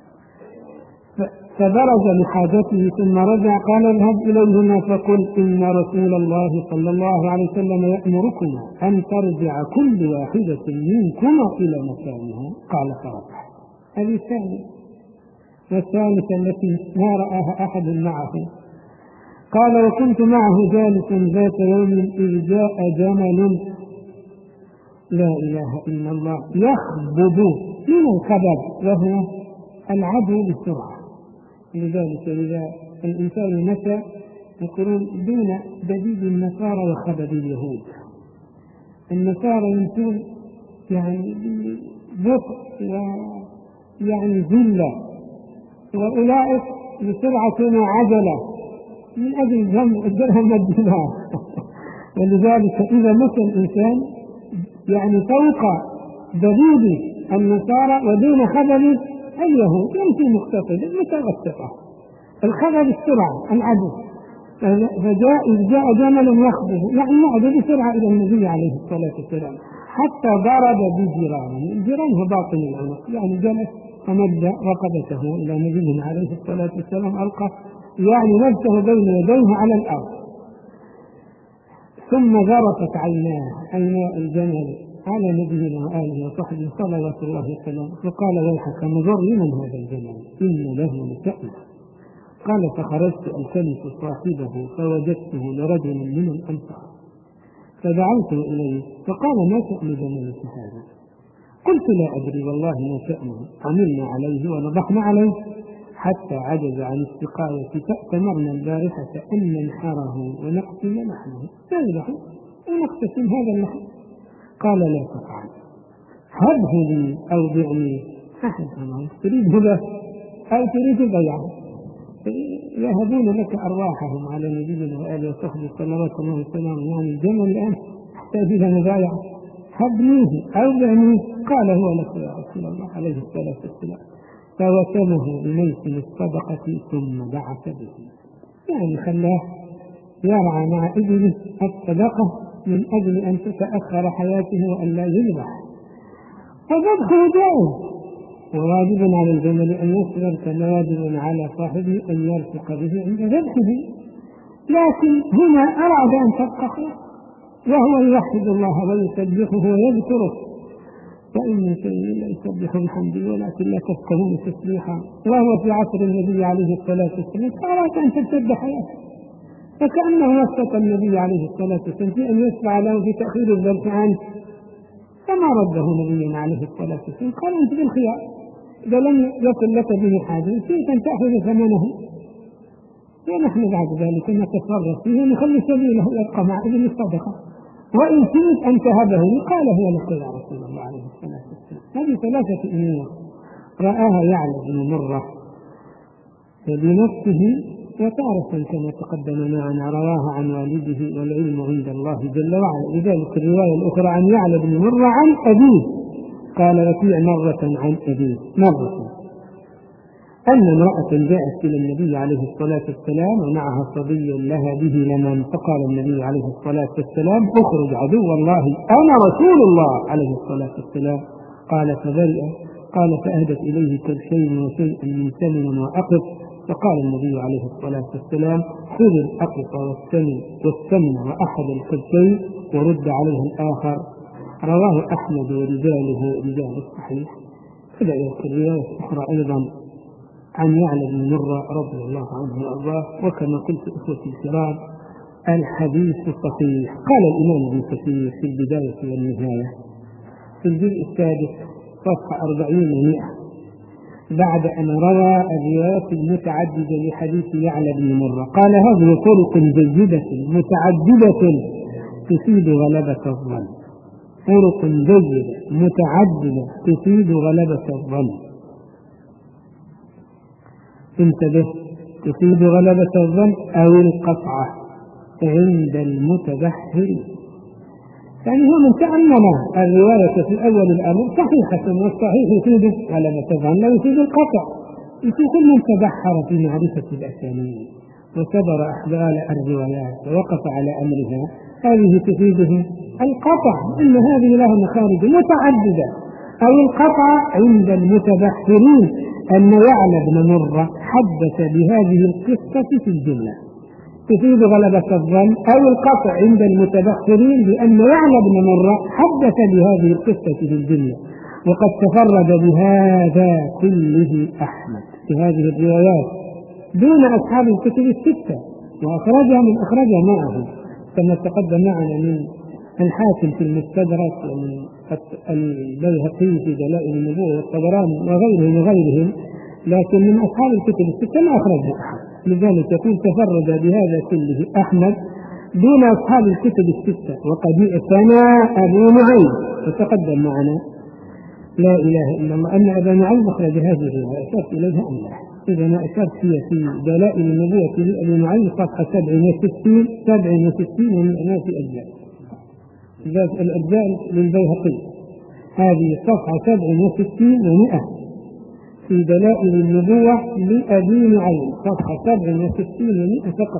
فبرز لحاجته ثم رجع. قال: اذهب إليهما فقل إن رسول الله صلى الله عليه وسلم يأمركما أن ترجع كل واحدة منكما إلى مكانها. قال: فرجع. هذه الثانية. والثالثة التي ما رآها أحد معه. قال: وكنت معه جالسا ذات يوم إذ جاء جمل، لا إله إلا الله، يخبض من الخبب وهو العدو بسرعة، لذلك إذا الإنسان مشى يقولون دون دبيب النصارى وخبب اليهود. النصارى يمشون يعني ببطء ويعني ذلة، وأولئك بسرعة وعجلة من أجل درهم الدينار. ولذلك إذا مشى الإنسان يعني فوق دبيب النصارى ودون خبب اليهود يمشي مختصر متوسطة، الخبر السرعة العدو. فجاء جاء جمل يخبز يعني يعدو بسرعة إلى النبي عليه الصلاة والسلام حتى ضرب بجيرانه. الجيران هو باطن العنق، يعني جلس ومد رقبته إلى نبينا عليه الصلاة والسلام، ألقى يعني نفسه بين يديه على الأرض، ثم ذرفت عيناه عينا الجمل على نبينا وآله وصحبه صلوات الله وسلامه، فقال: ويحك نظر لمن هذا الجمل إن له لشأن. قال: فخرجت ألتمس صاحبه فوجدته لرجل من الأنصار، فدعوت إليه فقال: ما شأن جملك هذا؟ قلت: لا أدري والله ما شأنه، عملنا عليه ونضحنا عليه حتى عجز عن السقاية، فأتمرنا البارحة أن ننحره ونقسم لحمه، نذبحه ونقسم هذا اللحم. قال: لا تفعل، هبه لي أو بعني أحد أمامك، تريد هبه أو تريد بيعه، يهبون لك أرواحهم على نبينا وآله وصحبه صلوات الله وسلامه. يعني الجمل الآن يحتاج إلى مبايعة، هبنيه أو بعنيه. قال هو لك يا رسول الله عليه الصلاة والسلام، فوسمه بميسم الصدقة ثم بعث به. يعني خلاه يرعى مع ابنه الصدقة من أجل أن تتأخر حياته وأن لا يذبح. فذبحه جائز وواجب على الجمل أن يصبر، كما واجب على صاحبه أن يلصق به عند ذبحه. لكن هنا أراد أن تبقى وهو يوحد الله ويسبحه ويذكره، فإن من شيء لا يسبح بحمده ولكن لا تفقهون تسبيحا. وهو في عصر النبي عليه الصلاة والسلام فأراد أن تمتد حياته، فكأنه وسط النبي عليه الصلاة والسلام في أن يشفع له في تأخير الذبح عنه، فما رده نبينا عليه الصلاة والسلام. قال أنت بالخيار، إذا لم يكن لك به حاجة شئت أن تأخذ ثمنه ونحن بعد ذلك نتصرف فيه ونخلي سبيله يبقى مع ابن الصدقة، وإن شئت أن تهبه. قال هو لك يا رسول الله عليه الصلاة والسلام. هذه ثلاثة أمور رآها يعلى بن مرة بنفسه، وتارة كما تقدم معنا رواها عن والده والعلم عند الله جل وعلا. لذلك الرواية الأخرى عن يعلى بن مرة عن أبيه، قال وفي مرة عن أبيه مرة أن امرأة جاءت إلى النبي عليه الصلاة والسلام ومعها صبي لها به لمن، فقال النبي عليه الصلاة والسلام اخرج عدو الله أنا رسول الله عليه الصلاة والسلام. قال فبرئ. قال فأهدت إليه كبشين وشيئا من سمن وأقط، فقال النبي عليه الصلاة والسلام خذ الأقط والسمن والسمن وأحد الكبشين ورد عليه الآخر. رواه أحمد ورجاله رجال الصحيح. كذا يذكر رواية أخرى أيضا عن يعلى بن مرة رضي الله عنه وأرضاه. وكما قلت إخوتي الكرام الحديث صحيح. قال الإمام ابن كثير في البداية والنهاية في الجزء السادس صفحة أربعين ومئة بعد أن روى الروايات المتعددة لحديث يعلى بن مرة قال هذه طرق جيدة متعددة تفيد غلبة الظن. طرق جيدة متعددة تفيد غلبة الظن. انتبه، تفيد غلبة الظن أو القطعة عند المتبحر. يعني هو من تأمل الرواية في أول الأمر صحيحة، والصحيح يفيد غلبة الظن لا يفيد القطع. يكون كل من تبحر في معرفة الأسانيد وصبر أحوال الروايات ووقف على أمرها هذه تفيده القطع، إن هذه لها مخارج متعددة. أو القطع عند المتبحرين أن يعلى بن مرة حدث بهذه القصة في الجملة تفيد غلبة الظن، أو القطع عند المتبحرين بأن يعلى بن مرة حدث بهذه القصة في الجملة. وقد تفرد بهذا كله أحمد في هذه الروايات دون أصحاب الكتب الستة، وأخرجها من أخرجها معه كما تقدم معنا من الحاكم في المستدرك ومن البيهقي في دلائل النبوة والطبراني وغيرهم وغيرهم، لكن من أصحاب الكتب الستة ما أخرجها أحد. لذلك يقول تفرد بهذا كله أحمد دون أصحاب الكتب الستة. وقد ائتنا أبو نعيم وتقدم معنا لا إله إلا الله أن أبا نعيم أخرج هذه الرواية أشرت إليها أم لا؟ إذا ما أشرت فيها في دلائل النبوة لأبي نعيم صفحة سبع وستين سبع وستين ومئة أجزاء، ذات الأجزاء للبيهقي هذه صفحة سبع وستين ومئة في دلائل النبوة لأبي نعيم صفحة سبع وستين ومئة فقط.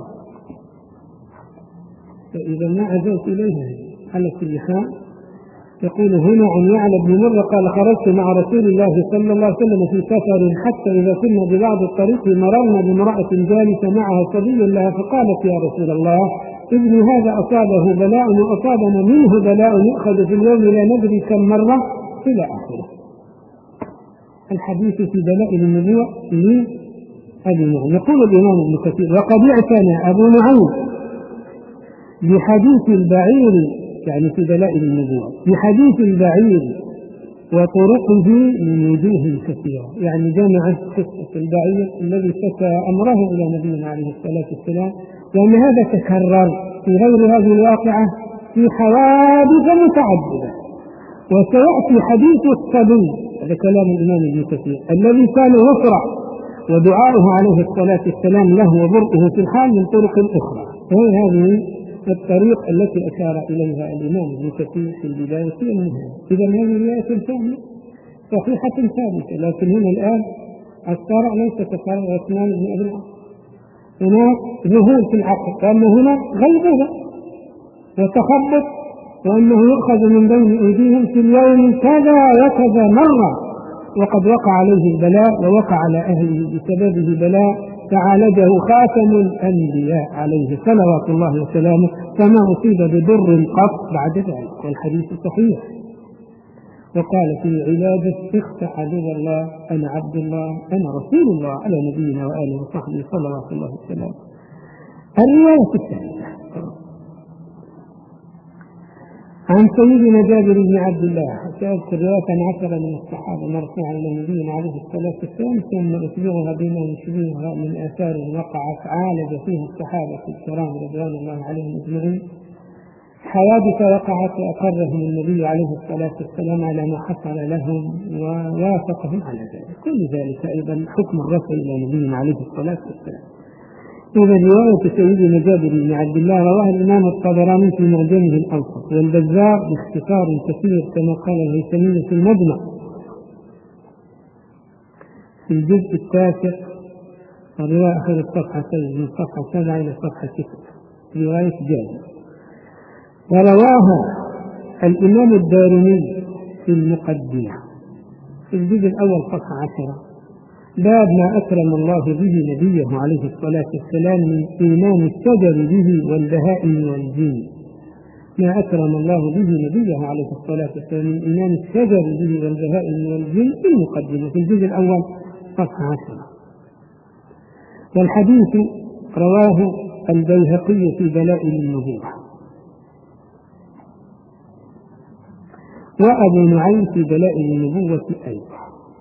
فإذا ما عزوت إليها على كل حال يقول هنا عن يعلى بن مرة قال خرجت مع رسول الله صلى الله عليه وسلم في سفر حتى إذا كنا ببعض الطريق مررنا بامرأة جالسة معها صبي لها فقالت يا رسول الله ابن هذا أصابه بلاء وأصابنا منه بلاء يؤخذ في اليوم لا ندري كم مرة إلى آخره. الحديث في دلائل النبوة لأبي نعيم. يقول الإمام ابن كثير وقد اعتنى أبو نعيم بحديث البعير، يعني في دلائل النبوة بحديث البعير وطرقه من وجوه كثيرة، يعني جمع قصة البعير الذي شكى أمره إلى نبينا عليه الصلاة والسلام، لأن هذا تكرر في غير هذه الواقعة في حوادث متعددة. وسيأتي حديث الصبي، هذا كلام الإمام ابن كثير، الذي كان يسرع ودعاؤه عليه الصلاة والسلام له وبرؤه في الحال من طرق أخرى. وهي هذه الطريق التي أشار إليها الإمام ابن كثير في البداية والنهاية. إذا هذه رواية ثانية صحيحة ثابتة، لكن هنا الآن الصارع ليس كصارع عثمان بن أبي العاص، هناك ذهول في العقل، وأما هنا غيبوبة وتخبط، وأنه يؤخذ من بين أيديهم في اليوم كذا وكذا مرة، وقد وقع عليه البلاء ووقع على أهله بسببه بلاء فعالجه خاتم الأنبياء عليه صلوات الله وسلامه، فما أصيب بضر قط بعد ذلك، والحديث صحيح. وقال في علاجه: اخت عدو الله، أنا عبد الله، أنا رسول الله، على نبينا وآله وصحبه صلوات الله وسلامه. الرواية الثالثة عن سيدنا جابر بن عبد الله، سأذكر رواية عن عشرة من الصحابة مرفوعة إلى نبينا عليه الصلاة والسلام، ثم أتبعها بما يشبهها من آثار وقعت عالج فيها الصحابة الكرام رضوان الله عليهم أجمعين، حوادث وقعت وأقرهم النبي عليه الصلاة والسلام على ما حصل لهم ووافقهم على ذلك. كل ذلك أيضا حكم الرفع إلى نبينا عليه الصلاة والسلام. إذا رواية سيدنا جابر بن عبد الله رواه الإمام الطبراني في معجمه الأوسط، والبزار باختصار كثير كما قال الهيثمي في المجمع في الجزء التاسع، الرواية آخر الصفحة من الصفحة سبعة إلى الصفحة ستة، رواية جابر. ورواها الإمام الدارمي في المقدمة في الجزء الأول صفحة عشرة، باب ما أكرم الله به نبيه عليه الصلاة والسلام من إيمان الشجر به والبهائم والجن. ما أكرم الله به نبيه عليه الصلاة والسلام من إيمان الشجر به والبهائم والجن في المقدمة في الجزء الأول صفحة عشرة. والحديث رواه البيهقي في دلائل النبوة، وأبو نعيم في دلائل النبوة أيضا.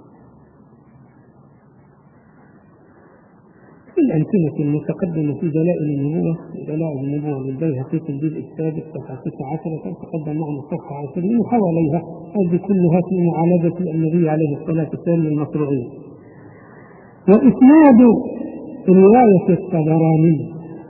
في الأمثلة المتقدمة في دلائل النبوة، دلائل النبوة للبيهقي في الجزء السادس صفحة ستة عشر، تقدم معنا صفحة عشرين وحواليها، هذه كلها في معالجة النبي عليه الصلاة والسلام للمصروعين. وإسناد رواية الطبراني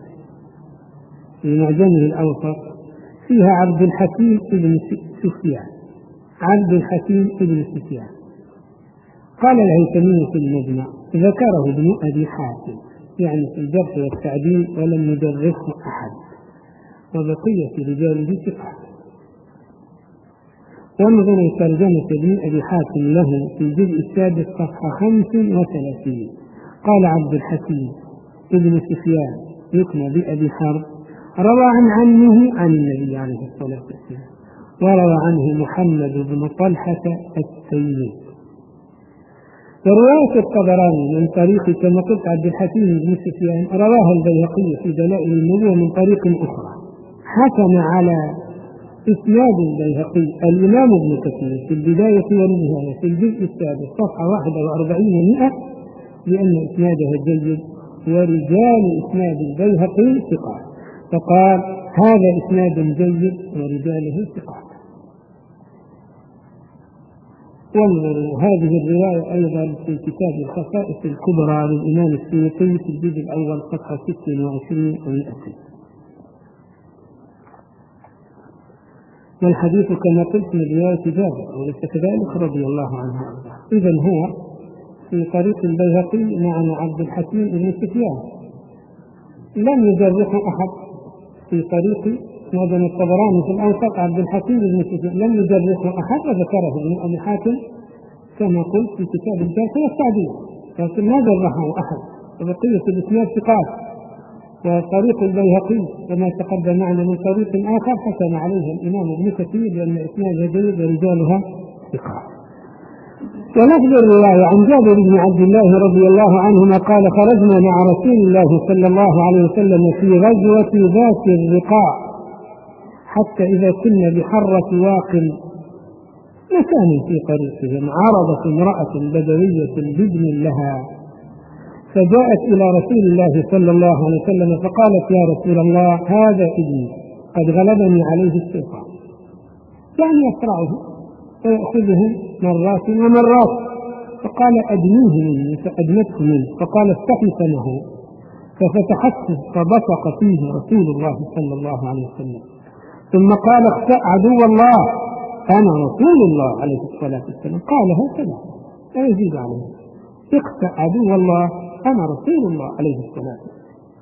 في معجمه الأوسط فيها عبد الحكيم بن سفيان، عبد الحكيم بن سفيان. قال الهيثمي في المجمع: ذكره ابن أبي حاتم، يعني في الجرح والتعديل، ولم يدرسه أحد، وبقية رجاله ثقات. وانظر ترجمة ابن أبي حاتم له في الجزء السادس صفحة خمس وثلاثين. قال عبد الحكيم ابن سفيان يكنى بأبي حرب، روى عن عمه عن النبي عليه الصلاة والسلام، وروى عنه محمد بن طلحة التيمي. ورواية الطبراني من طريق كما قلت عبد الحكيم بن سفيان رواها البيهقي في دلائل النبوة من طريق أخرى. حكم على إسناد البيهقي الإمام ابن كثير في البداية والنهاية في الجزء السادس صفحة واحد وأربعين ومئة لأن إسناده جيد، ورجال إسناد البيهقي ثقات، فقال: هذا إسناد جيد ورجاله ثقات. وانظروا هذه الرواية أيضا في كتاب الخصائص الكبرى للإمام السيوطي في الجزء الأول صفحة ست وعشرين ومئتين. والحديث كما قلت من رواية جابر وليس كذلك رضي الله عنه. إذن هو في طريق البيهقي مع عبد الحكيم بن سفيان، لم يجرحه أحد. في طريق وزن الطبراني في الأوسط عبد الحكيم بن سفيان لم يجرحه أحد، وذكره ابن أبي حاتم كما قلت في كتاب الجرح والتعديل، لكن ما جرحه أحد، وبقية الإسناد ثقات. وطريق البيهقي كما تقدم معنا من طريق آخر حكم عليه الإمام ابن كثير لأن إسنادها جيد ورجالها ثقات. ولفظ الرواية عن جابر بن عبد الله رضي الله عنهما قال: خرجنا مع رسول الله صلى الله عليه وسلم في غزوة ذات الرقاع، حتى إذا كنا بحرة واق مكان في طريقهم عرضت امرأة بدوية بابن لها، فجاءت إلى رسول الله صلى الله عليه وسلم فقالت: يا رسول الله، هذا ابني قد غلبني عليه الشيطان، يعني يسرعه ويأخذه مرات ومرات، فقال أدنيه مني، فأدنته منه، فقال استحي فمه، ففتحته فبصق فيه رسول الله صلى الله عليه وسلم، ثم قال اخسأ عدو الله أنا رسول الله عليه الصلاة والسلام، قال هكذا لا يزيد عليه، اخسأ عدو الله أنا رسول الله عليه الصلاة والسلام.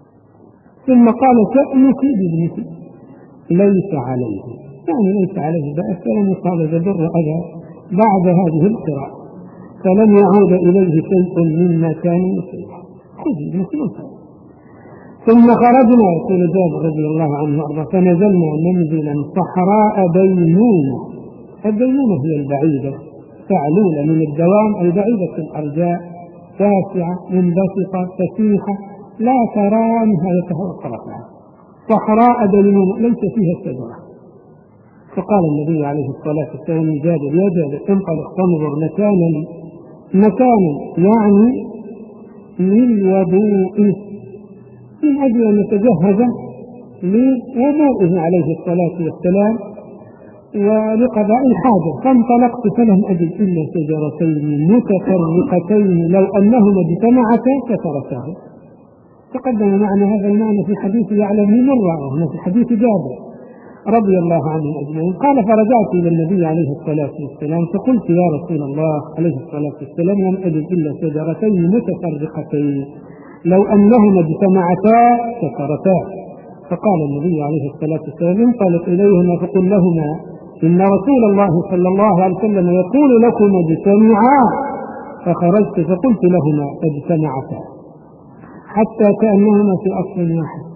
ثم قال شأنك بابنك ليس عليه، يعني ليس عليه بأس ولم يصاب بضر أذى بعد هذه القراءة، فلم يعود إليه شيء مما كان يصيبه، خذي مثل. ثم خرجنا يقول جابر رضي الله عنه وارضاه فنزلنا منزلا صحراء بينونة، البينونة هي البعيدة، تعلول من الدوام أي بعيدة الأرجاء، واسعة منبسطة فسيحة لا ترى نهايتها وطرفها، صحراء بينونة ليس فيها شجرة. فقال النبي عليه الصلاة والسلام جابر يا جابر انطلق تنظر مكانا مكانا يعني للوضوء، من أجل أن يتجهز لوضوئه عليه الصلاة والسلام ولقضاء الحاجة. فانطلقت فلم أجد إلا شجرتين متفرقتين لو أنهما اجتمعتا كثرتاه. تقدم معنا هذا المعنى في حديث يعلم بن مرة وهنا في حديث جابر رضي الله عنه أجمعين. قال فرجعت إلى النبي عليه الصلاة والسلام فقلت يا رسول الله عليه الصلاة والسلام لم أجد إلا شجرتين متفرقتين لو أنهما اجتمعتا كثرتا. فقال النبي عليه الصلاة والسلام انطلق إليهما فقل لهما إن رسول الله صلى الله عليه وسلم يقول لكم اجتمعا. فخرجت فقلت لهما اجتمعتا حتى كأنهما في أصل واحد.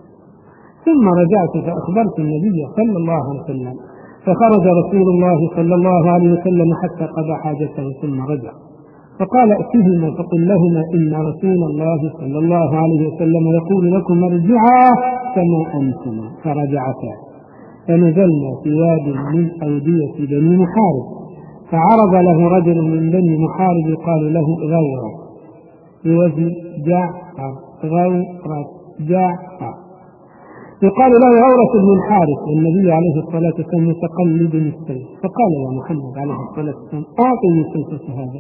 ثم رجعت فأخبرت النبي صلى الله عليه وسلم فخرج رسول الله صلى الله عليه وسلم حتى قضى حاجته ثم رجع. فقال ائتهما فقل لهما إن رسول الله صلى الله عليه وسلم يقول لكم ارجعا كما أنتما. فرجعتا فنزلنا في واد من أودية بني محارب فعرض له رجل من بني محارب يقال له غورة بوزن جعفر، غورة جعفر يقال له غورة بن الحارث، والنبي عليه الصلاة والسلام متقلد السيف. فقال يا محمد عليه الصلاة والسلام أعطني سيفك هذا.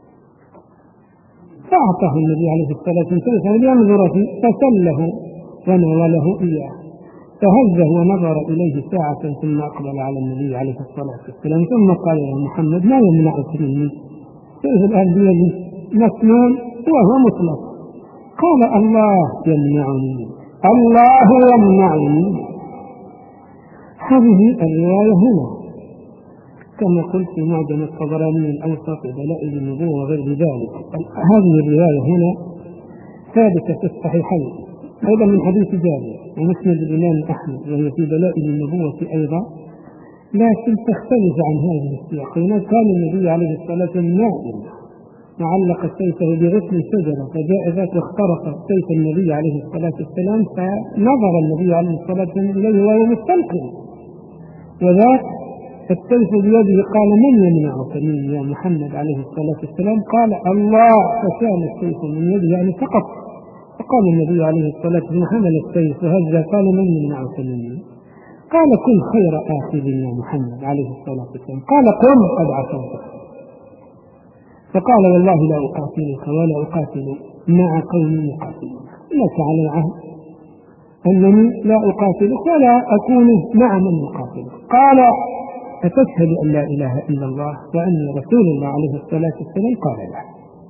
فأعطاه النبي عليه الصلاة والسلام لينظر فيه فسله وناوله إياه، فهزه ونظر إليه ساعة ثم أقبل على النبي عليه الصلاة والسلام ثم قال يا محمد ما يمنعك مني؟ سيف الآن بيدي مسنون وهو مطلق. قال الله يمنعني، الله يمنعني. هذه الرواية هنا كما قلت في معجم الطبراني الأوسط دلائل النبوة وغير ذلك. هذه الرواية هنا ثابتة في الصحيحين أيضا من حديث جابر ومسند الإمام أحمد وهي في دلائل النبوة أيضا، لكن تختلف عن هذه السياق. هنا كان النبي عليه الصلاة والسلام نائم معلق سيفه بغصن شجرة فجاء ذاك واخترق سيف النبي عليه الصلاة والسلام فنظر النبي عليه الصلاة والسلام إليه وهو مستلقٍ وذاك السيف بيده. قال من يمنعك مني يا محمد عليه الصلاة والسلام؟ قال الله. فشال السيف من يده يعني فقط. فقال النبي عليه الصلاة والسلام حمل السيف وهذا قال من يمنعك مني؟ قال كن خير آخذ يا محمد عليه الصلاة والسلام. قال قم قد عصيتك. فقال والله لا أقاتلك ولا أقاتل مع قوم يقاتلون، لك على العهد أنني لا أقاتلك ولا أكون مع من يقاتلك. قال أتشهد أن لا إله إلا الله وأني رسول الله عليه الصلاة والسلام؟ قال لا،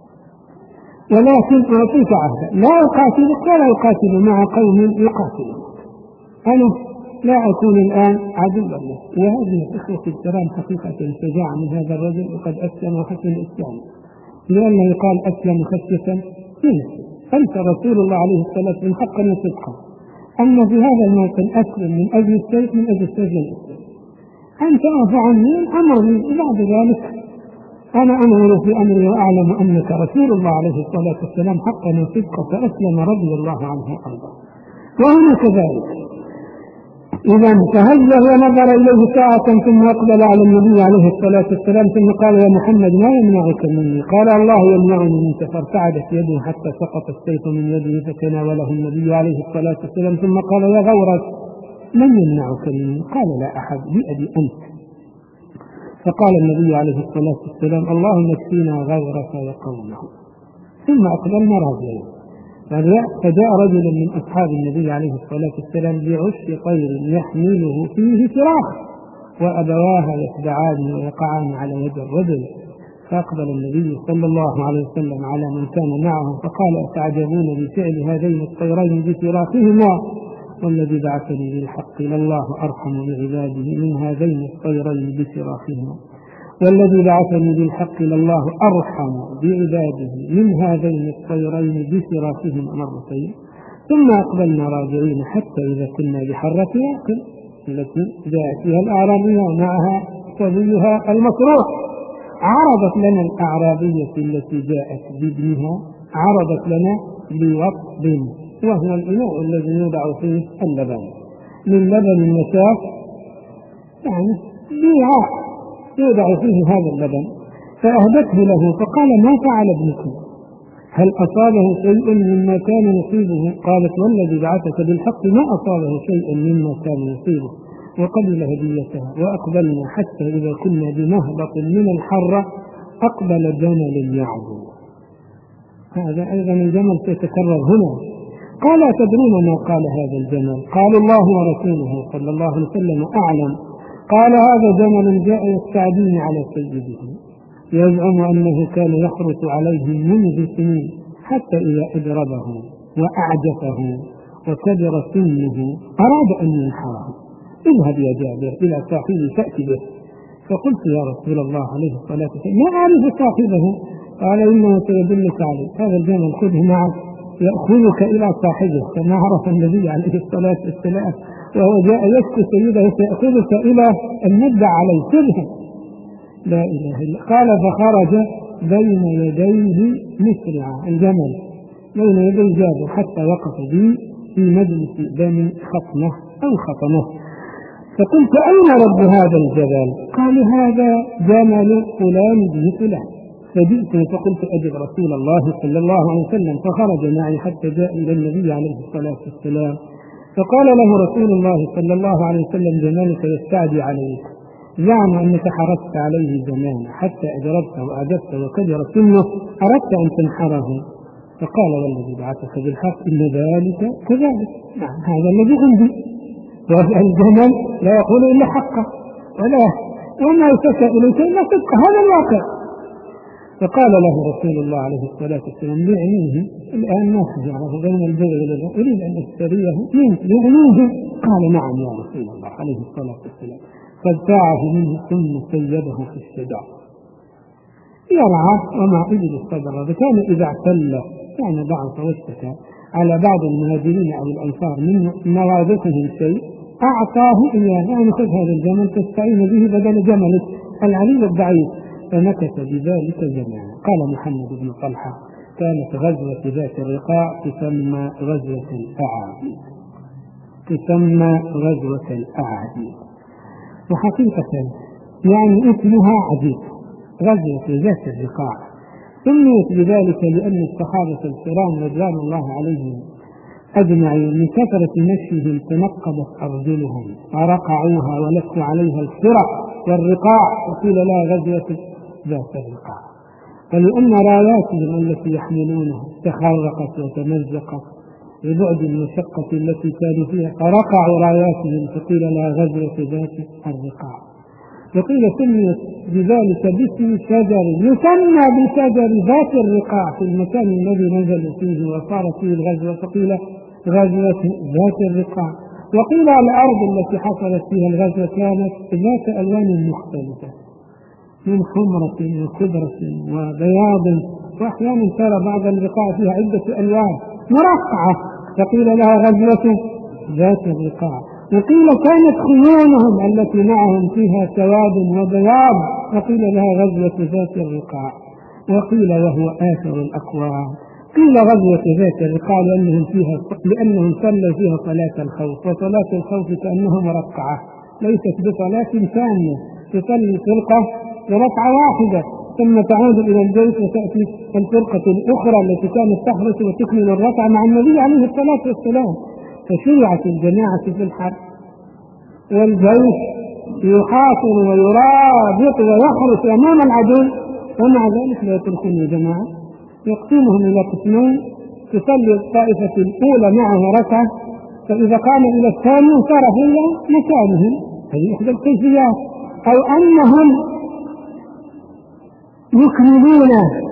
ولكن أعطيك عهدا لا أقاتلك ولا أقاتل مع قوم يقاتلون، أنا لا أكون الآن عدوا له. وهذه إخوة الكرام حقيقة شجاعة من هذا الرجل وقد أسلم وحسن الإسلام، لأنه يقال أسلم خشية فيه. أنت رسول الله عليه الصلاة والسلام حقا وصدقا، أما في هذا الموطن أسلم من أجل السيف من أجل السجن، أنت أعفى عني أمرني بعد ذلك أنا أمر في أمري وأعلم أنك رسول الله عليه الصلاة والسلام حقا وصدقا، فأسلم رضي الله عنه وأرضاه. وهنا كذلك إذا تهجه ونظر إليه ساعة ثم أقبل على النبي عليه الصلاة والسلام ثم قال يا محمد ما يمنعك مني؟ قال الله يمنعني منك. فارتعدت يده حتى سقط السيف من يده فتناوله النبي عليه الصلاة والسلام ثم قال يا غورة من يمنعك مني؟ قال لا أحد بأبي أنت. فقال النبي عليه الصلاة والسلام: اللهم اكفينا غورك وقومه. ثم أقبلنا راجعين. فجاء رجل من أصحاب النبي عليه الصلاة والسلام بعش طير يحمله فيه فراخ، وأبواها يتبعان ويقعان على يد الرجل. فأقبل النبي صلى الله عليه وسلم على من كان معه فقال: أتعجبون بفعل هذين الطيرين بفراخهما؟ والذي بعثني بالحق لله أرحم بعباده من هذين الطيرين بفراخهما، والذي بعثني بالحق لله أرحم بعباده من هذين الطيرين بفراخهما مرتين. ثم أقبلنا راجعين حتى إذا كنا بحرة واقل التي جاءت فيها الأعرابية ومعها صبيها المصروح، عرضت لنا الأعرابية التي جاءت بابنها عرضت لنا بوطب، وهو الإناء الذي يوضع فيه اللبن من لبن النشاف، يعني بيعاء يوضع فيه هذا اللبن. فأهدته له فقال: ما فعل ابنكم؟ هل أصابه شيء مما كان يصيبه؟ قالت: والذي بعثك بالحق ما أصابه شيء مما كان يصيبه. وقبل هديتها وأقبلنا حتى إذا كنا بمهبط من الحرة أقبل جمل يعبو. هذا أيضا الجمل سيتكرر هنا. قال: تدرون ما قال هذا الجمل؟ قال: الله ورسوله صلى الله عليه وسلم أعلم. قال: هذا جمل جاء يستعدين على سيده، يزعم أنه كان يحرس عليه منذ سنين، حتى إذا أجربه وأعجفه وكبر سنه أراد أن ينحره. اذهب يا جابر إلى صاحبه فأتي به. فقلت: يا رسول الله عليه الصلاة والسلام ما أعرف صاحبه. قال: إنه سيدلك عليه، هذا الجمل خذه معك يأخذك إلى صاحبه. كما عرف النبي عليه الصلاة والسلام وهو جاء يشكو سيده سيأخذك إلى المدة عليه، خذه. لا إله إلا. قال: فخرج بين يديه مسرعا الجمل بين يدي جابر حتى وقف بي في مجلس بني خطمة أو خطمة. فقلت: أين رب هذا الجبل؟ قال: هذا جمل فلان بن فلان. فجئت فقلت: أجب رسول الله صلى الله عليه وسلم. فخرج معي حتى جاء إلى النبي عليه الصلاة والسلام، فقال له رسول الله صلى الله عليه وسلم: جمالك يستعدي عليك، زعم أنك حرصت عليه زمانا حتى أجربته وأعجبت وكبر سنه، أردت أن تنحره. فقال: والذي بعثك بالحق إن ذلك كذلك. نعم، هذا الذي عندي، والجمل لا يقول إلا حقه ولا وما يشكى إليك إلا صدق، هذا الواقع. فقال له رسول الله عليه الصلاة والسلام: بعنيه الآن ما تجعله بين البيع والربا، أريد أن أشتريه منك، بعنيه. قال: نعم يا رسول الله عليه الصلاة والسلام. فابتاعه منه ثم سيده في الشجر يرعى وما إبل الصدر. فكان إذا اعتل كان ضعف واشتكى على بعض المهاجرين أو الأنصار من موادتهم شيء أعطاه إياه، يعني خذ هذا الجمل تستعين به بدل جملك العليل الضعيف. فمكث بذلك زمانا. قال محمد بن طلحة: كانت غزوة ذات الرقاع تسمى غزوة الأعادي، تسمى غزوة الأعادي. وحقيقة يعني اسمها عجيب، غزوة ذات الرقاع. سميت بذلك لأن الصحابة الكرام رضوان الله عليهم أجمعين من كثرة مشيهم تنقبت أرجلهم ورقعوها ولفوا عليها الفرق والرقاع، وقيل لها غزوة ذات الرقاع. فلأن راياتهم التي يحملونها تخرقت وتمزقت ببعد المشقة التي كانوا فيها، فرقعوا راياتهم فقيل لها غزوة ذات الرقاع. وقيل سميت بذلك باسم شجر يسمى بشجر ذات الرقاع في المكان الذي نزلوا فيه وصارت فيه الغزوة، فقيل غزوة ذات الرقاع. وقيل الأرض التي حصلت فيها الغزوة كانت ذات ألوان مختلفة من حمرة وخضرة وبياض، وأحيانا ترى بعض الرقاع فيها عدة ألوان مرقعة، فقيل لها غزوة ذات الرقاع. وقيل كانت خيولهم التي معهم فيها سواد وبياض، وقيل لها غزوة ذات الرقاع. وقيل وهو آخر الأقوام قيل غزوة ذات الرقاع لأنهم فيها لأنهم صلوا فيها صلاة الخوف، وصلاة الخوف كأنها مرقعة ليست بصلاة ثانية، تصلي فرقة بركعة واحدة ثم تعود إلى البيت وتأتي الفرقة الأخرى التي كانت تحرس وتكمل الركعة مع النبي عليه الصلاة والسلام. فشرعت الجماعة في الحرب والجيش يحاصر ويرابط ويحرس أمام العدو، ومع ذلك لا يتركون الجماعة، يقسمهم إلى قسمين، تصلي الطائفة الأولى معه ركعة، فإذا قام إلى الثاني انصرف إلى مكانه. هذه إحدى الكيفيات. أو أنهم يكملون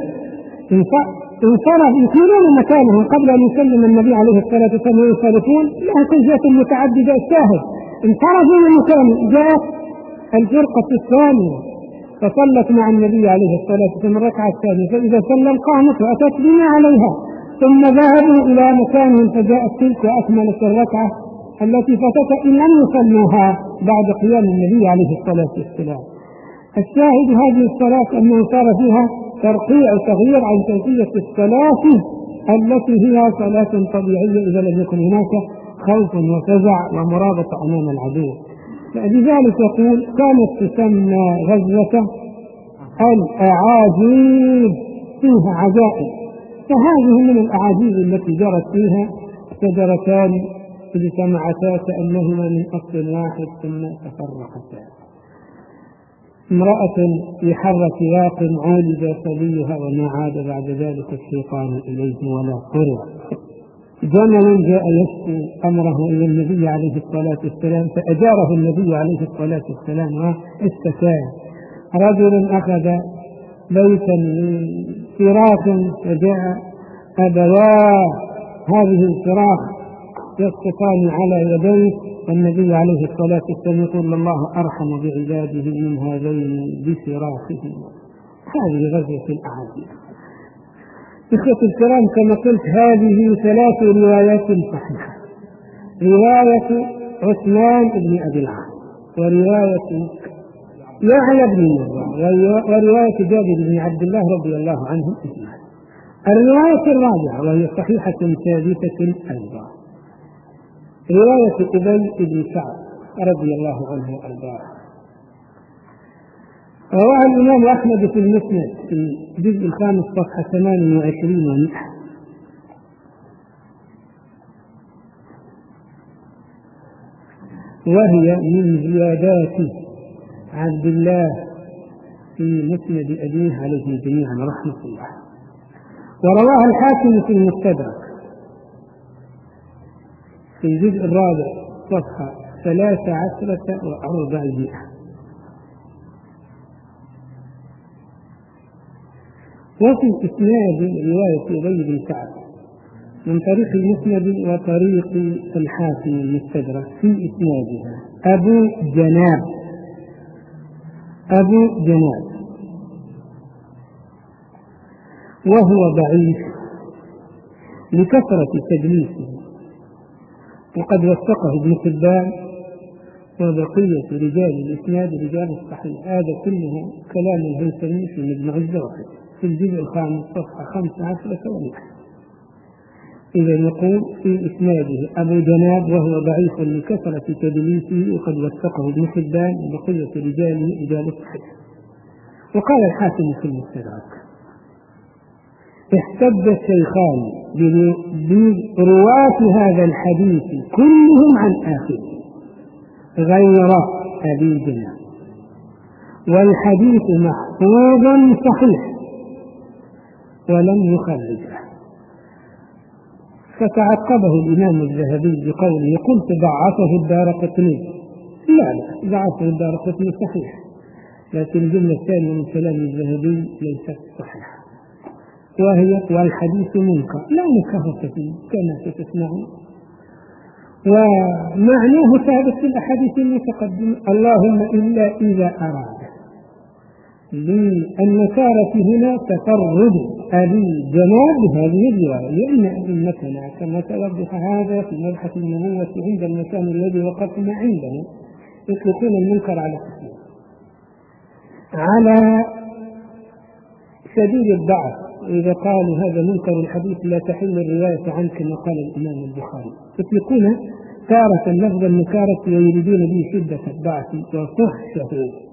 انصرف يكملون مكانه قبل أن يسلم النبي عليه الصلاة والسلام وينصرفون، لها كيفية متعددة. الشاهد انصرفوا من مكانه، جاءت الفرقة الثانية فصلت مع النبي عليه الصلاة والسلام الركعة الثانية، فإذا سلم قامت وأتت بما عليها، ثم ذهبوا إلى مكانهم فجاءت تلك وأكملت الركعة التي فاتت إن لم يصلوها بعد قيام النبي عليه الصلاة والسلام. الشاهد هذه الصلاة أنه صار فيها ترقيع تغيير عن كيفية الصلاة التي هي صلاة طبيعية إذا لم يكن هناك خوف وفزع ومرابطة أمام العدو. لذلك يقول كانت تسمى غزوة الأعاجيب، فيها عجائب. فهذه من الأعاجيب التي جرت فيها شجرتان اجتمعتا كأنهما من أصل واحد ثم تفرقتا. امرأة في حر سياق عولج صبيها وما عاد بعد ذلك الشيطان إليه ولا قرب. جمل جاء يشكو أمره إلى النبي عليه الصلاة والسلام فأجاره النبي عليه الصلاة والسلام واستكاه. رجل أخذ بيتا من فراخ فجاء أبواه هذه الفراخ يسقطان على يديه، والنبي عليه الصلاة والسلام يقول الله أرحم بعباده من هذين بفراخهم. هذه غزوة الأعاجيب. إخوة الكرام، كما قلت هذه ثلاث روايات صحيحة: رواية عثمان بن أبي العاص، ورواية يعلى بن مرة، ورواية جابر بن عبد الله رضي الله عنهم اجمعين. الرواية الرابعة وهي صحيحة ثابتة أيضا رواية أبي بن كعب رضي الله عنه وأرضاه، رواه الإمام أحمد في المسند في الجزء الخامس صفحة ثمان وعشرين ومئة. وهي من زيادات عبد الله في مسند أبيه عليه جميعا رحمة الله. ورواها الحاكم في المستدرك في الجزء الرابع صفحة ثلاث عشرة وأربعمائة. وفي إسناد رواية أبي بن كعب من طريق المسند وطريق الحاكم المستدرك في إسنادها أبو جناب أبو جناب وهو ضعيف لكثرة تدليسه، وقد وثقه ابن حبان وبقية رجال الإسناد رجال الصحيح. هذا كله كلام الهيثمي في مجمع الزواهر في الجزء الخامس صفحة خمس عشرة ومئة. إذا يقول في إسناده أبو جناب وهو ضعيف لكثرة تدليسه، وقد وثقه ابن حبان وبقية رجاله رجال الصحيح. وقال الحاكم في المستدرك: احتج الشيخان برواة هذا الحديث كلهم عن آخره غير أبي جناب، والحديث محفوظ صحيح ولم يخرجه. فتعقبه الإمام الذهبي بقوله: قلت ضعفه الدارقطني. لا لا ضعفه الدارقطني صحيح، لكن الجملة الثانية من كلام الذهبي ليست صحيحة، وهي والحديث منكر لا نكرة فيه كما ستسمعون، ومعناه ثابت في الأحاديث المتقدمة. اللهم إلا إذا أراد للنكارة هنا تفرد أبي جناب بهذه الرواية، لأن أئمتنا كما توضح هذا في مبحث النبوة عند المكان الذي وقفنا عنده يطلقون المنكر على قسمين: على سبيل الضعف، إذا قالوا هذا منكر الحديث لا تحل الرواية عنه كما قال الإمام البخاري، يطلقون تارة لفظ النكارة ويريدون به شدة الضعف وفحشه